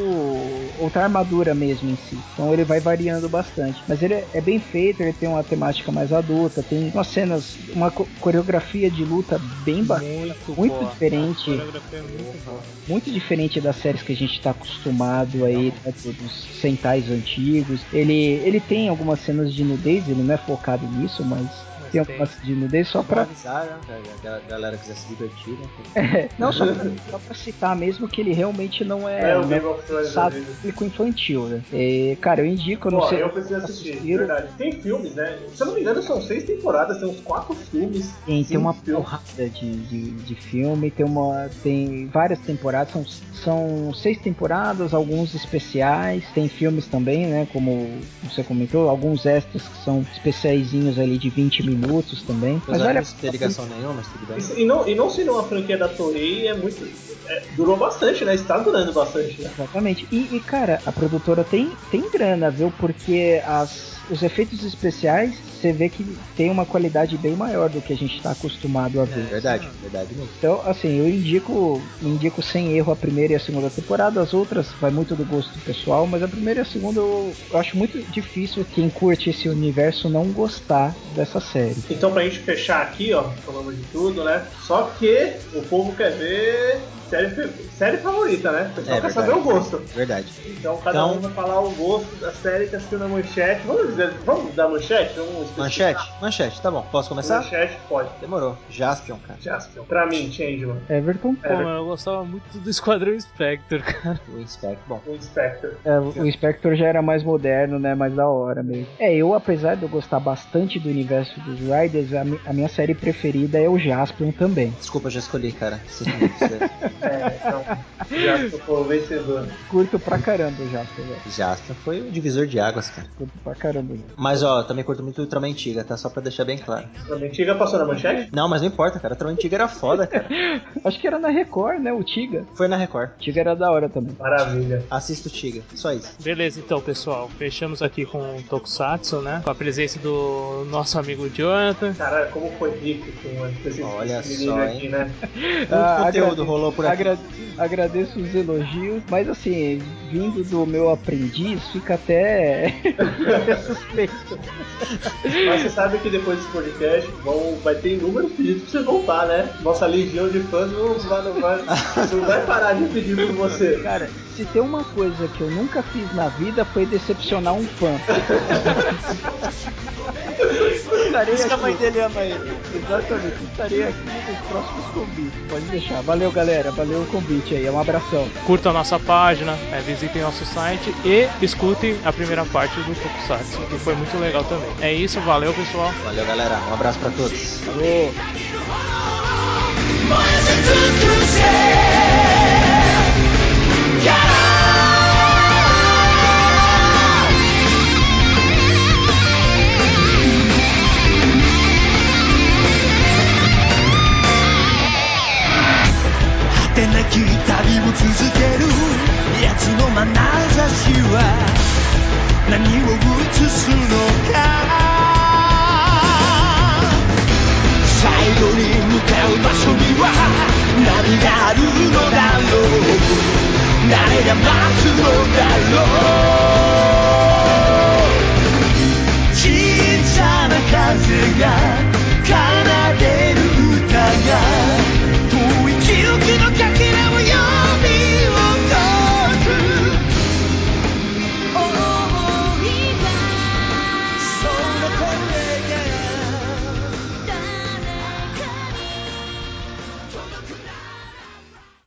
Outra armadura mesmo em si. Então ele vai variando bastante. Mas ele é bem feito, ele tem uma temática mais adulta, tem umas cenas, uma coreografia de luta bem bacana, muito diferente. A coreografia é muito boa. Muito diferente das séries que a gente está acostumado aí, né, dos Sentais antigos. Ele tem algumas cenas de nudez, ele não é focado nisso, mas tem algumas de nudez só pra avisar, né? A galera quiser se divertir, né? Não, só pra citar mesmo que ele realmente não é público infantil, né? Cara, eu indico, eu não sei. Eu preciso assistir, verdade. Tem filmes, né? Se eu não me engano, são 6 temporadas, tem uns 4 filmes. Tem uma porrada de filme, tem várias temporadas, são 6 temporadas, alguns especiais, tem filmes também, né? Como você comentou, alguns extras que são especiaizinhos ali de 20 minutos também. Mas olha, não tem ligação nenhuma, mas tudo bem. E não sendo uma franquia da Toei, durou bastante, né? Está durando bastante, né? Exatamente. E cara, a produtora tem grana, viu? Porque os efeitos especiais, você vê que tem uma qualidade bem maior do que a gente está acostumado a ver. Verdade mesmo. Então, assim, eu indico sem erro a primeira e a segunda temporada. As outras vai muito do gosto pessoal, mas a primeira e a segunda eu acho muito difícil quem curte esse universo não gostar dessa série. Então, pra gente fechar aqui, ó, falando de tudo, né? Só que o povo quer ver série favorita, né? O pessoal quer saber o gosto. Verdade. Então, cada um vai falar o gosto da série que assistiu na manchete. Vamos quiser. Vamos dar manchete? Manchete, tá bom. Posso começar? Manchete, pode. Demorou. Jaspion, cara. Jaspion. Pra mim, Changeman. Everton. Pô, mano, eu gostava muito do Esquadrão Spectre, cara. O Inspector, bom. O Spectre. O Spectre já era mais moderno, né? Mais da hora mesmo. Eu, apesar de eu gostar bastante do universo dos Riders, a minha série preferida é o Jaspion também. Desculpa, eu já escolhi, cara. Então, Jaspion foi o vencedor. Curto pra caramba o Jaspion, velho. Jaspion foi o divisor de águas, cara. Curto pra caramba. Mas, ó, também curto muito o Ultraman Antiga, tá? Só pra deixar bem claro. Ultraman Antiga passou na manchete? Não, mas não importa, cara. O Ultraman Antiga era foda, cara. Acho que era na Record, né? O Tiga. Foi na Record. Tiga era da hora também. Maravilha. Assista o Tiga, só isso. Beleza, então, pessoal. Fechamos aqui com o Tokusatsu, né? Com a presença do nosso amigo Jonathan. Caralho, como foi rico com a presença Olha desse menino só, aqui, né? Muito conteúdo rolou por aqui. Agradeço os elogios, mas assim, vindo do meu aprendiz, fica até suspeito. Mas você sabe que depois desse podcast vai ter inúmeros pedidos pra você voltar, né? Nossa legião de fãs não vai parar de pedir por você. Cara, se tem uma coisa que eu nunca fiz na vida foi decepcionar um fã. Estarei aqui. A mãe dele ama ele. Exatamente, estarei aqui nos próximos convites. Pode deixar. Valeu, galera. Valeu o convite aí. Um abração. Curtam a nossa página, visitem nosso site e escutem a primeira parte do Tokusatsu, que foi muito legal também. É isso, valeu, pessoal. Valeu, galera. Um abraço pra todos. Falou. 果てなき旅を続ける奴の眼差しは何を映すのか最後に向かう場所には何があるのだろう誰が待つのだろう